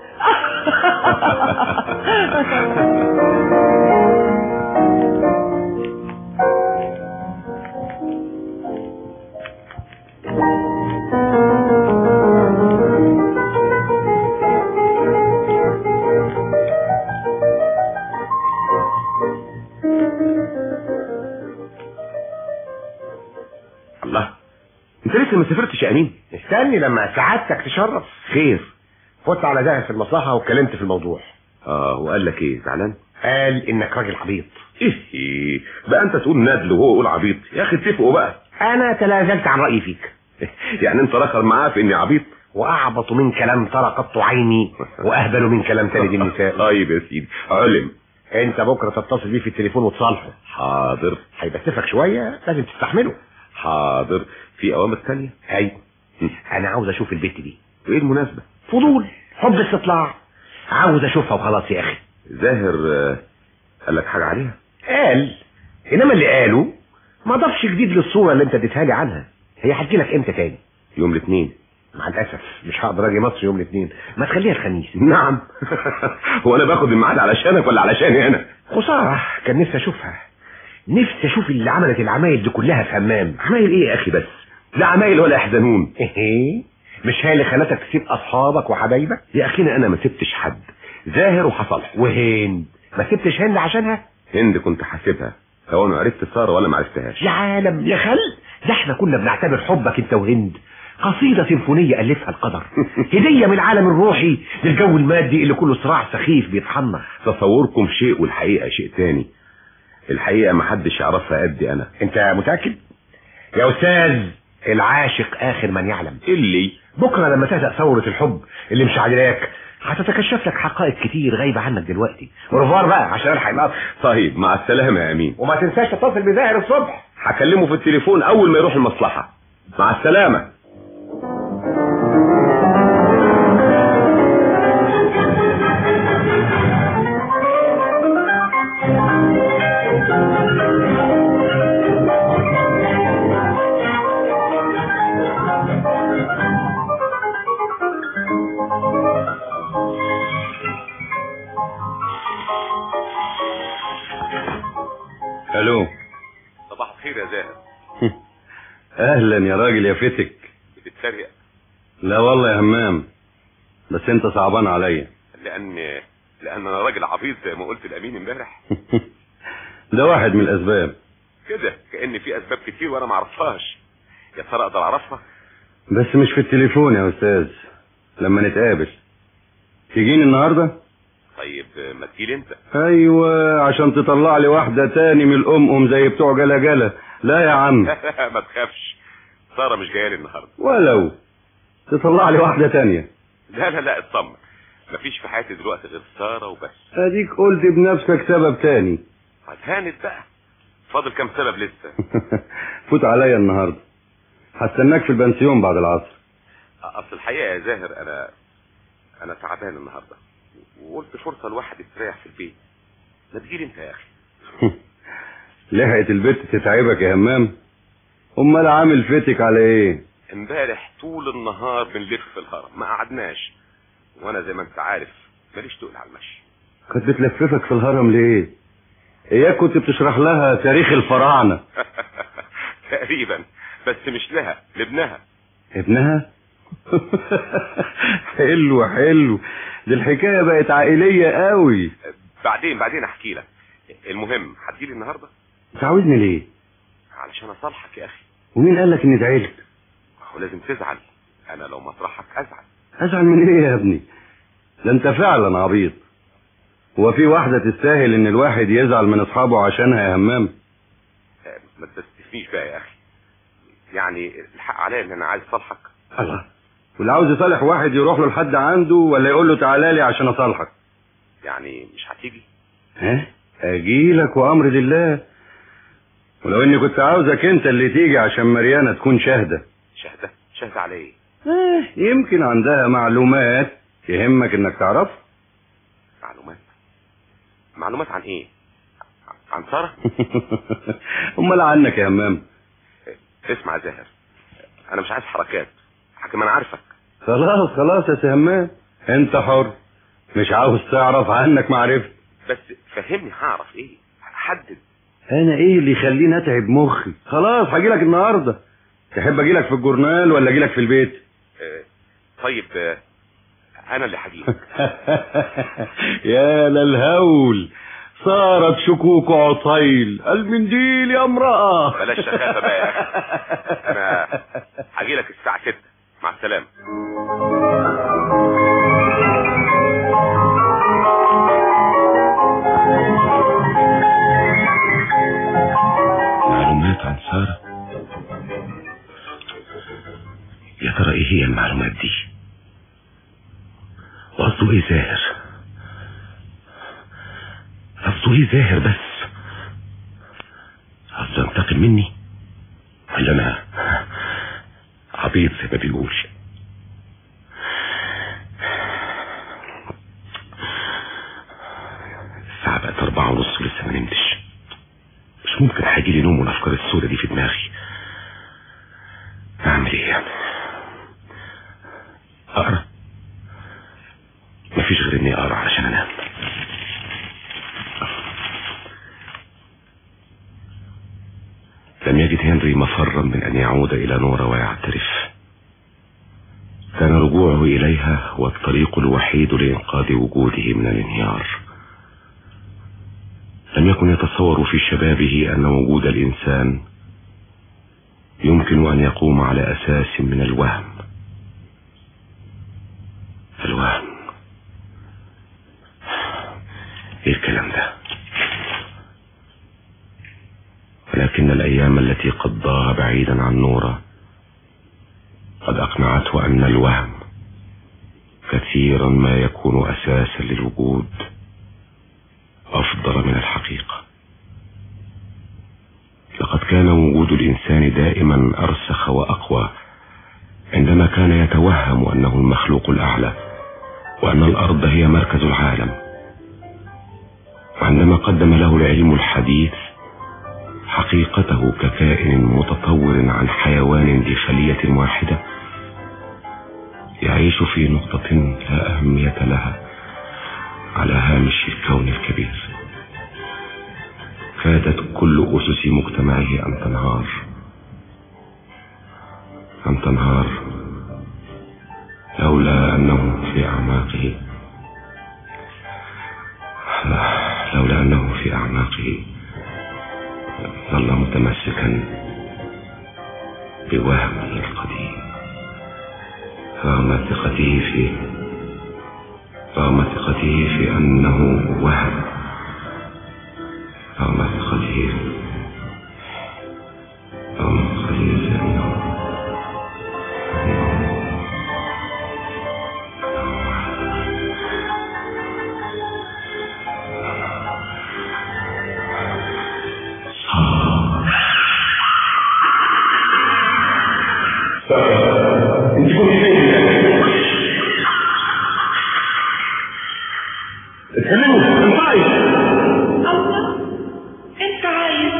الله، انت لسه ما سافرتش يا امين؟ استني لما سعادتك تشرف. خير؟ فوت على زاهر في المصلحه واتكلمت في الموضوع. اه وقال لك ايه؟ زعلان؟ قال انك راجل عبيط. ايه بقى انت تقول ندل وهو يقول عبيط؟ يا اخي اتفقوا بقى. انا تنازلت عن رايي فيك. يعني انت رخر معاه في اني عبيط؟ واعبط من كلام ترى قط عيني واهبل من كلام تلد النساء. طيب يا سيدي علم. انت بكره تتصل بيه في التليفون وتصالحه. حاضر. هيبسفك شويه لازم تستحمله. حاضر. في اوامر ثانيه؟ ايوه. انا عاوز اشوف البت دي. وايه المناسبه؟ فضول، حب استطلاع، عاوز اشوفها وخلاص يا اخي. زاهر قال لك حاجه عليها؟ قال، انما اللي قاله ما ضافش جديد للصوره اللي انت اديتها لي عنها. هي هتجيلك امتى تاني؟ يوم الاثنين. مع الاسف مش هقدر اجي مصر يوم الاثنين، ما تخليها الخميس. نعم. هو انا باخد الميعاد علشانك ولا علشاني انا؟ خساره، كان نفسي اشوفها، نفسي اشوف اللي عملت العمايل دي كلها في همام. عمايل ايه يا اخي بس؟ لا عمايل ولا يحزنون. ايه مش هي اللي خلتك تسيب اصحابك وحبايبك؟ يا اخينا انا ما سبتش حد، زاهر وحصل. وهند ما سبتش هند عشانها؟ هند كنت حاسبها، لو انا عرفت ساره ولا ما عرفتهاش. يا عالم يا خل، ده احنا كنا بنعتبر حبك انت وهند قصيدة سيمفونية ألفها القدر، هدية من العالم الروحي للجو المادي اللي كله صراع سخيف بيطحنا. تصوركم شيء والحقيقة شيء تاني. الحقيقة ما حدش يعرفها قدي أنا. أنت متأكد؟ يا أستاذ العاشق آخر من يعلم. اللي بكرة لما تهدأ ثورة الحب اللي مش عاجلاك هتتكشف لك حقائق كتير غايبة عنك دلوقتي. ورفار بقى عشان الحق القطر. طيب مع السلامة يا أمين. وما تنساش تتصل بزاهر الصبح. هكلمه في التليفون أول ما يروح المصلحة. مع السلامة. الو. صباح الخير يا زاهر. اهلا يا راجل يا فتك. بتتريق؟ لا والله يا همام، بس انت صعبان عليا. لان لان انا راجل عبيط زي ما قلت الامين امبارح. ده واحد من الاسباب. كده كأن في اسباب كتير وانا ما اعرفهاش. يا ترى اقدر اعرفها؟ بس مش في التليفون يا استاذ، لما نتقابل. تيجيني النهارده؟ طيب ما تجيلي انت. ايوه عشان تطلع لي واحده تاني من الام زي بتوع جلا جلا. لا يا عم. ما تخافش، ساره مش جايه لي النهارده. ولو تطلع لي واحده تانية. لا لا لا اطمن، مفيش في حياتي دلوقتي غير ساره وبس. اديك قلت بنفسك سبب تاني. هتهانت بقى، فاضل كام سبب لسه. فوت عليا النهارده، هستناك في البنسيون بعد العصر. اصل الحقيقه يا زاهر انا انا تعبان النهارده، وقلت فرصه الواحد يستريح في البيت. ما تجيلي انت يا اخي. لحقت البيت تتعبك يا همام؟ امال عامل فتك على ايه؟ امبارح طول النهار بنلف في الهرم ما قعدناش، وانا زي ما انت عارف ماليش تقل على المشي. كانت بتلففك في الهرم ليه؟ اياك كنت بتشرح لها تاريخ الفراعنه. تقريبا، بس مش لها، لابنها. ابنها؟ حلو حلو، دي الحكايه بقت عائليه قوي. بعدين بعدين احكي لك. المهم هتجيلي النهارده؟ انت عاوزني ليه؟ علشان اصالحك يا اخي. ومين قال لك اني زعلت؟ هو لازم تزعل، انا لو مطرحك ازعل. ازعل من ايه يا ابني؟ ده انت فعلا عبيط. هو في واحده تستاهل ان الواحد يزعل من اصحابه عشانها يا همام؟ ما تستفنيش بقى يا اخي، يعني الحق عليا ان انا عايز اصالحك. الله، واللي عاوز يصالح واحد يروح له لحد عنده ولا يقول له تعالى لي عشان اصالحك؟ يعني مش هتيجي؟ ها؟ اجيلك وامر لله، ولو اني كنت عاوزك انت اللي تيجي عشان مريانه تكون شاهده. شاهده؟ شاهده على ايه؟ اه يمكن عندها معلومات يهمك انك تعرفها. معلومات؟ معلومات عن ايه؟ عن ساره؟ امال عنك يا همام. اسمع يا زاهر، انا مش عايز حركات، حكم انا عارفك. خلاص خلاص يا سهمان، انت حر، مش عاوز تعرف عنك معرفة. بس فهمني هعرف ايه؟ حدد. انا ايه اللي يخليني اتعب مخي؟ خلاص هجيلك النهارده. تحب اجيلك في الجورنال ولا اجيلك في البيت؟ اه طيب اه انا اللي هجيلك. يا للهول، صارت شكوك عطيل، المنديل يا امرأة. بلاش شخافة بقى يا اخي، انا هجيلك الساعة ستة. مع السلامة. معلومات عن سارة؟ يا ترى ايه هي المعلومات دي؟ وقصده ايه زاهر؟ قصده ايه زاهر بس؟ قصده ينتقم مني؟ ولا انا عبيط زي ما بيقول؟ الساعة بقت أربعة ونص ولسه ما نمتش. مش ممكن هيجيلي نوم والأفكار السوداء دي في دماغي. أعمل إيه؟ أقرأ؟ مفيش غير إني أقرأ عشان أنام. لم يجد هنري مفرا من أن يعود إلى نورا ويعترف. كان رجوعه إليها هو الطريق الوحيد لإنقاذ وجوده من الانهيار. لم يكن يتصور في شبابه أن وجود الإنسان يمكن أن يقوم على أساس من الوهم. الوهم؟ إيه الكلام ده؟ ولكن الأيام التي قضاها بعيدا عن نورا قد أقنعته أن الوهم كثيرا ما يكون أساسا للوجود أفضل من الحقيقة. لقد كان وجود الإنسان دائما أرسخ وأقوى عندما كان يتوهم أنه المخلوق الأعلى وأن الأرض هي مركز العالم، وعندما قدم له العلم الحديث حقيقته ككائن متطور عن حيوان ذي خلية واحدة يعيش في نقطة لا أهمية لها على هامش الكون الكبير. كادت كل أسس مجتمعه أن تنهار أن تنهار لولا أنه في أعماقه لولا أنه في أعماقه ظل متمسكا بوهمه القديم، رغم ثقته فيه رغم ثقته في أنه وهم رغم ثقته رغم ثقته في أنه انت كنت فين؟ اتكلموا انطقي. الله، انت عايز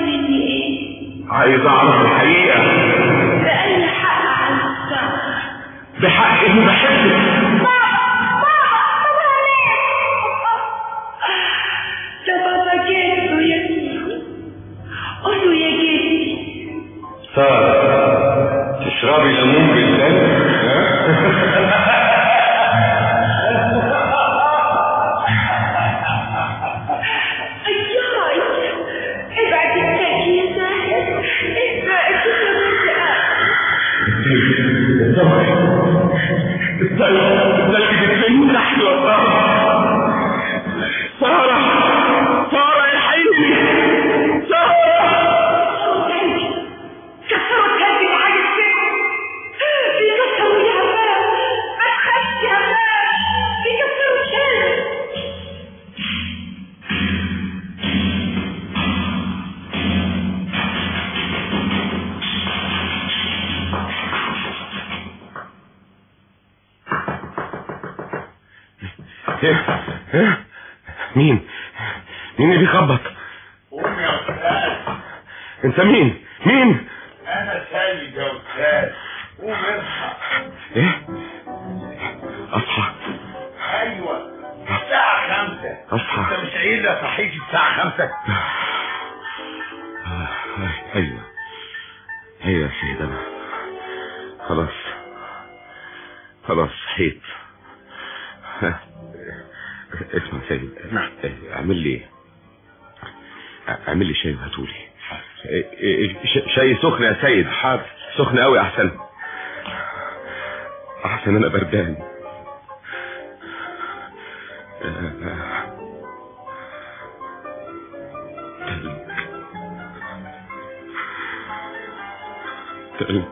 ايه ايه مين مين اللي بيخبط؟ قوم يا استاذ. انت مين مين؟ انا سيد يا استاذ. قوم اصحى. ايه اصحى؟ ايوه الساعة خمسة. اصحى. انت مش قايل لي صحيت الساعة خمسة؟ ايوه ايوه يا سيد، انا خلاص خلاص صحيت. اسمع يا سيد. نعم. اعمل لي اعمل لي شاي وهاتولي. شاي سخن يا سيد. حاضر. سخن قوي احسن احسن انا بردان. تلج.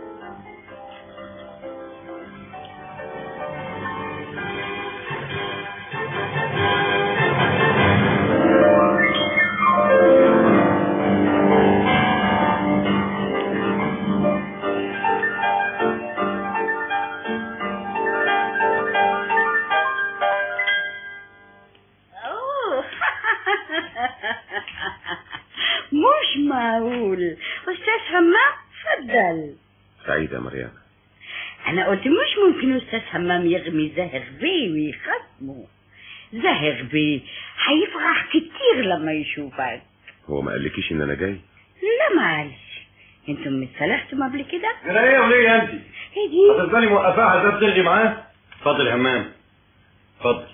مش معقول. استاذ همام اتفضل. سعيدة يا مريم. انا قلت مش ممكن استاذ همام يغمي زاهر بيه ويخصمه. زاهر بيه هيفرح كتير لما يشوفك. هو ما قالكيش ان انا جاي؟ لا معلش، انتم متصالحتم قبل كده؟ انا ايه وليه انت؟ هدي هتفضلي موقفاه عذاب تلغي معاه؟ اتفضل يا همام اتفضل.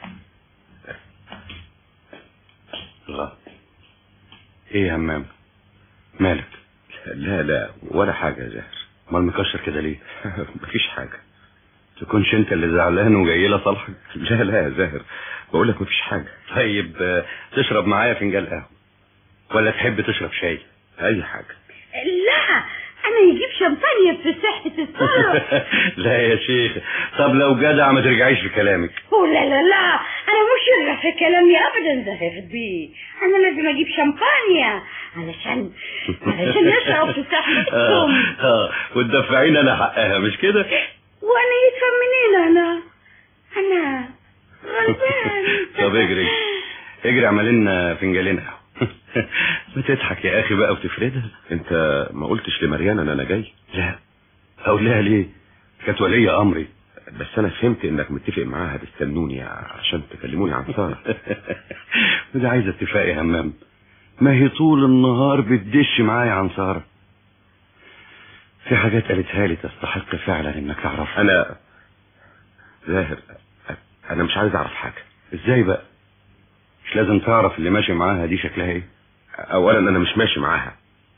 الله. ايه يا همام مالك؟ لا لا ولا حاجة يا زاهر. امال مكشر كده ليه؟ مفيش حاجة. تكونش انت اللي زعلان وجاي لي صالحك؟ لا لا يا زاهر بقول لك مفيش حاجة. طيب تشرب معايا فنجان قهوة ولا تحب تشرب شاي؟ اي حاجة. لا انا يجيب شمبانيا في صحة الصرف. لا يا شيخ. طب لو جدع ما ترجعيش في كلامك. لا لا لا انا مش هرجع في كلامي ابدا زاهر بيه. انا لازم اجيب شمبانيا علشان علشان نشرب في صحتكم. اه وتدفعين انا حقها مش كده؟ وانا يدفع منين انا؟ انا غلبان. طب اجري اجري اعمل لنا فنجانين قهوة. بتضحك يا اخي بقى وتفردها. انت ما قلتش لمريان ان انا جاي؟ لا. اقول لها ليه؟ كانت ولي امري. بس انا فهمت انك متفق معاها تستنوني عشان تكلموني عن سارة. وده عايز اتفاق يا همام. ما هي طول النهار بتدش معايا عن سارة. في حاجات قالتها لي تستحق فعلا انك تعرفها. انا زاهر انا مش عايز اعرف حاجة. ازاي بقى؟ مش لازم تعرف اللي ماشي معاها دي شكلها ايه؟ اولا انا مش ماشي معاها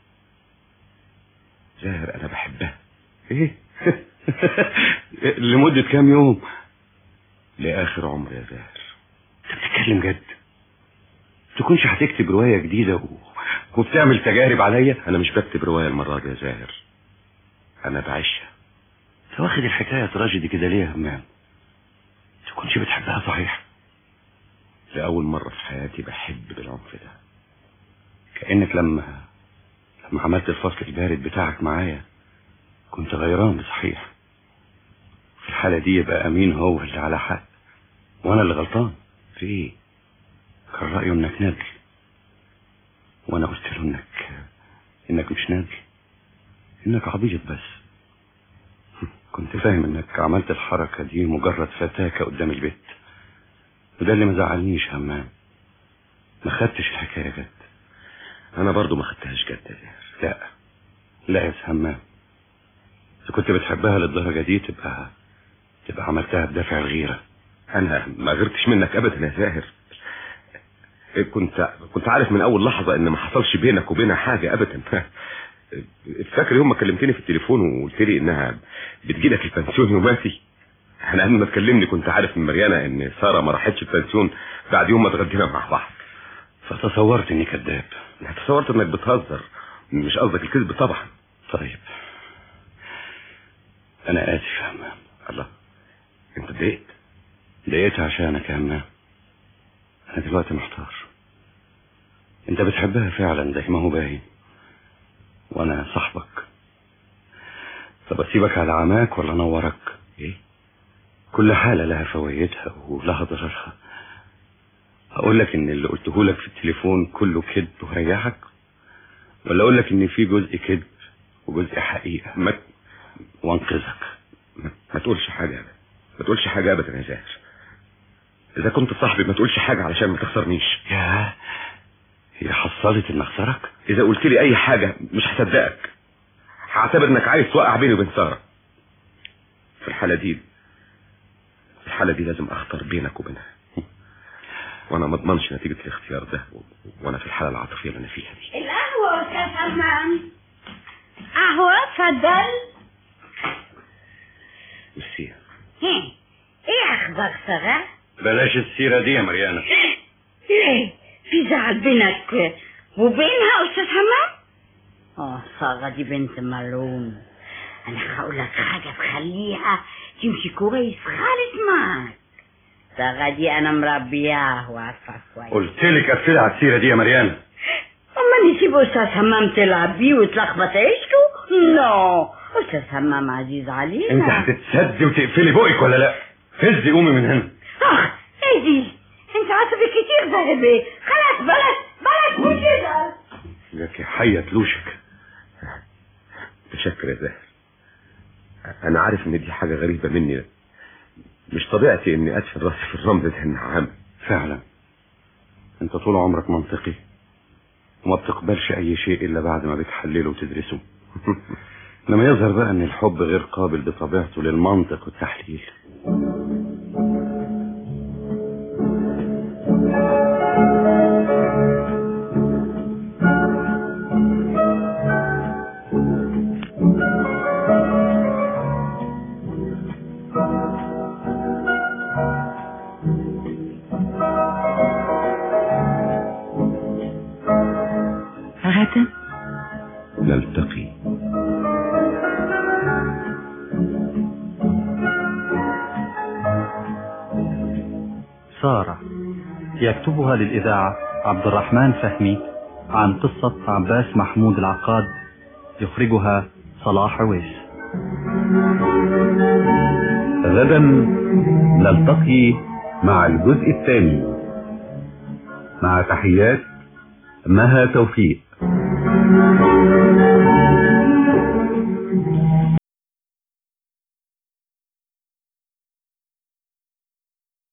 زاهر، انا بحبها. ايه؟ لمدة كام يوم؟ لاخر عمر يا زاهر. انت بتتكلم جد؟ تكونش هتكتب رواية جديدة و... وبتعمل تجارب عليا؟ انا مش بكتب رواية المرة دي يا زاهر، انا بعيشها. انت واخد الحكاية تراجيدي كده ليه يا همام؟ تكونش بتحبها صحيح؟ لأول مرة في حياتي بحب بالعنف ده. كأنك لما لما عملت الفصل البارد بتاعك معايا كنت غيران صحيح. في الحالة دي يبقى أمين هو اللي على حق وأنا اللي غلطان. في إيه؟ كان رأيه إنك نادل وأنا قلت له إنك إنك مش نادل، إنك عبيط بس. كنت فاهم إنك عملت الحركة دي مجرد فتاكة قدام البيت، وده اللي ما زعلنيش همام. ما خدتش الحكاية جد. انا برضو ما خدتهاش جد يا زاهر. لا لا يا همام، اذا كنت بتحبها للدرجة دي تبقى تبقى عملتها بدافع الغيرة. انا ما غيرتش منك ابدا يا زاهر. كنت كنت عارف من اول لحظة ان ما حصلش بينك وبينها حاجة ابدا. فاكر يوم ما كلمتني في التليفون وقلت لي انها بتجيلك البنسيون يوماتي؟ انا قبل ما تكلمني كنت عارف من مريانة ان سارة ما راحتش البنسيون بعد يوم ما اتغدينا مع بعض، فتصورت اني كذاب. تصورت انك بتهزر، مش قصدك الكذب طبعا. طيب انا اسف يا همام. الله، انت اتضايقت؟ اتضايقت عشانك يا همام. انا دلوقتي محتار. انت بتحبها فعلا زي ما هو باين، وانا صاحبك. طب اسيبك على عماك ولا انورك؟ ايه؟ كل حالة لها فوائدها ولها ضررها. اقول لك ان اللي قلته لك في التليفون كله كذب وهيحك، ولا اقول لك ان في جزء كذب وجزء حقيقه ما وانقذك؟ ما, ما تقولش حاجه ابدا، ما تقولش حاجه ابدا يا زاهر. اذا كنت صاحبي ما تقولش حاجه علشان ما تخسرنيش. يا هي حصلت ان اخسرك؟ اذا قلت لي اي حاجه مش هصدقك، هعتبر انك عايز توقع بيني وبين ساره. في الحاله دي في الحاله دي لازم اختار بينك وبينها، وانا ما اضمنش نتيجه الاختيار ده وانا في الحاله العاطفيه اللي انا فيها دي. القهوه يا استاذ حمام. قهوه اتفضل. ميرسي. ايه اخبار ساره؟ بلاش السيره دي يا مريانه. ليه؟ في زعل بينك وبينها استاذ حمام؟ اه ساره دي بنت ملعون. انا هقول لك حاجه تخليها تمشي كويس خالص معاك. ساره دي انا مربياه وعارفه كويس. قلت لك قفلي على السيره دي يا مريانه. اما نسيب استاذ حمام تلعب بيه وتلخبط عيشته؟ نو، استاذ حمام عزيز علينا. انت هتتسدي وتقفلي بقك ولا لا؟ فزي قومي من هنا. اخ ايه دي؟ انت عصبي كتير ده بيه. خلاص بلاش بلاش من كده. لك يا حية تلوشك. تشكر يا زاهر. انا عارف ان دي حاجة غريبة مني، مش طبيعتي اني ادفن راسي في الرمل زي النعام. فعلا انت طول عمرك منطقي وما بتقبلش اي شيء الا بعد ما بتحلله وتدرسه. لما يظهر بقى ان الحب غير قابل بطبيعته للمنطق والتحليل. غدا نلتقي. سارة يكتبها للإذاعة عبد الرحمن فهمي عن قصة عباس محمود العقاد، يخرجها صلاح عويس. غدا نلتقي مع الجزء الثاني، مع تحيات مها توفيق.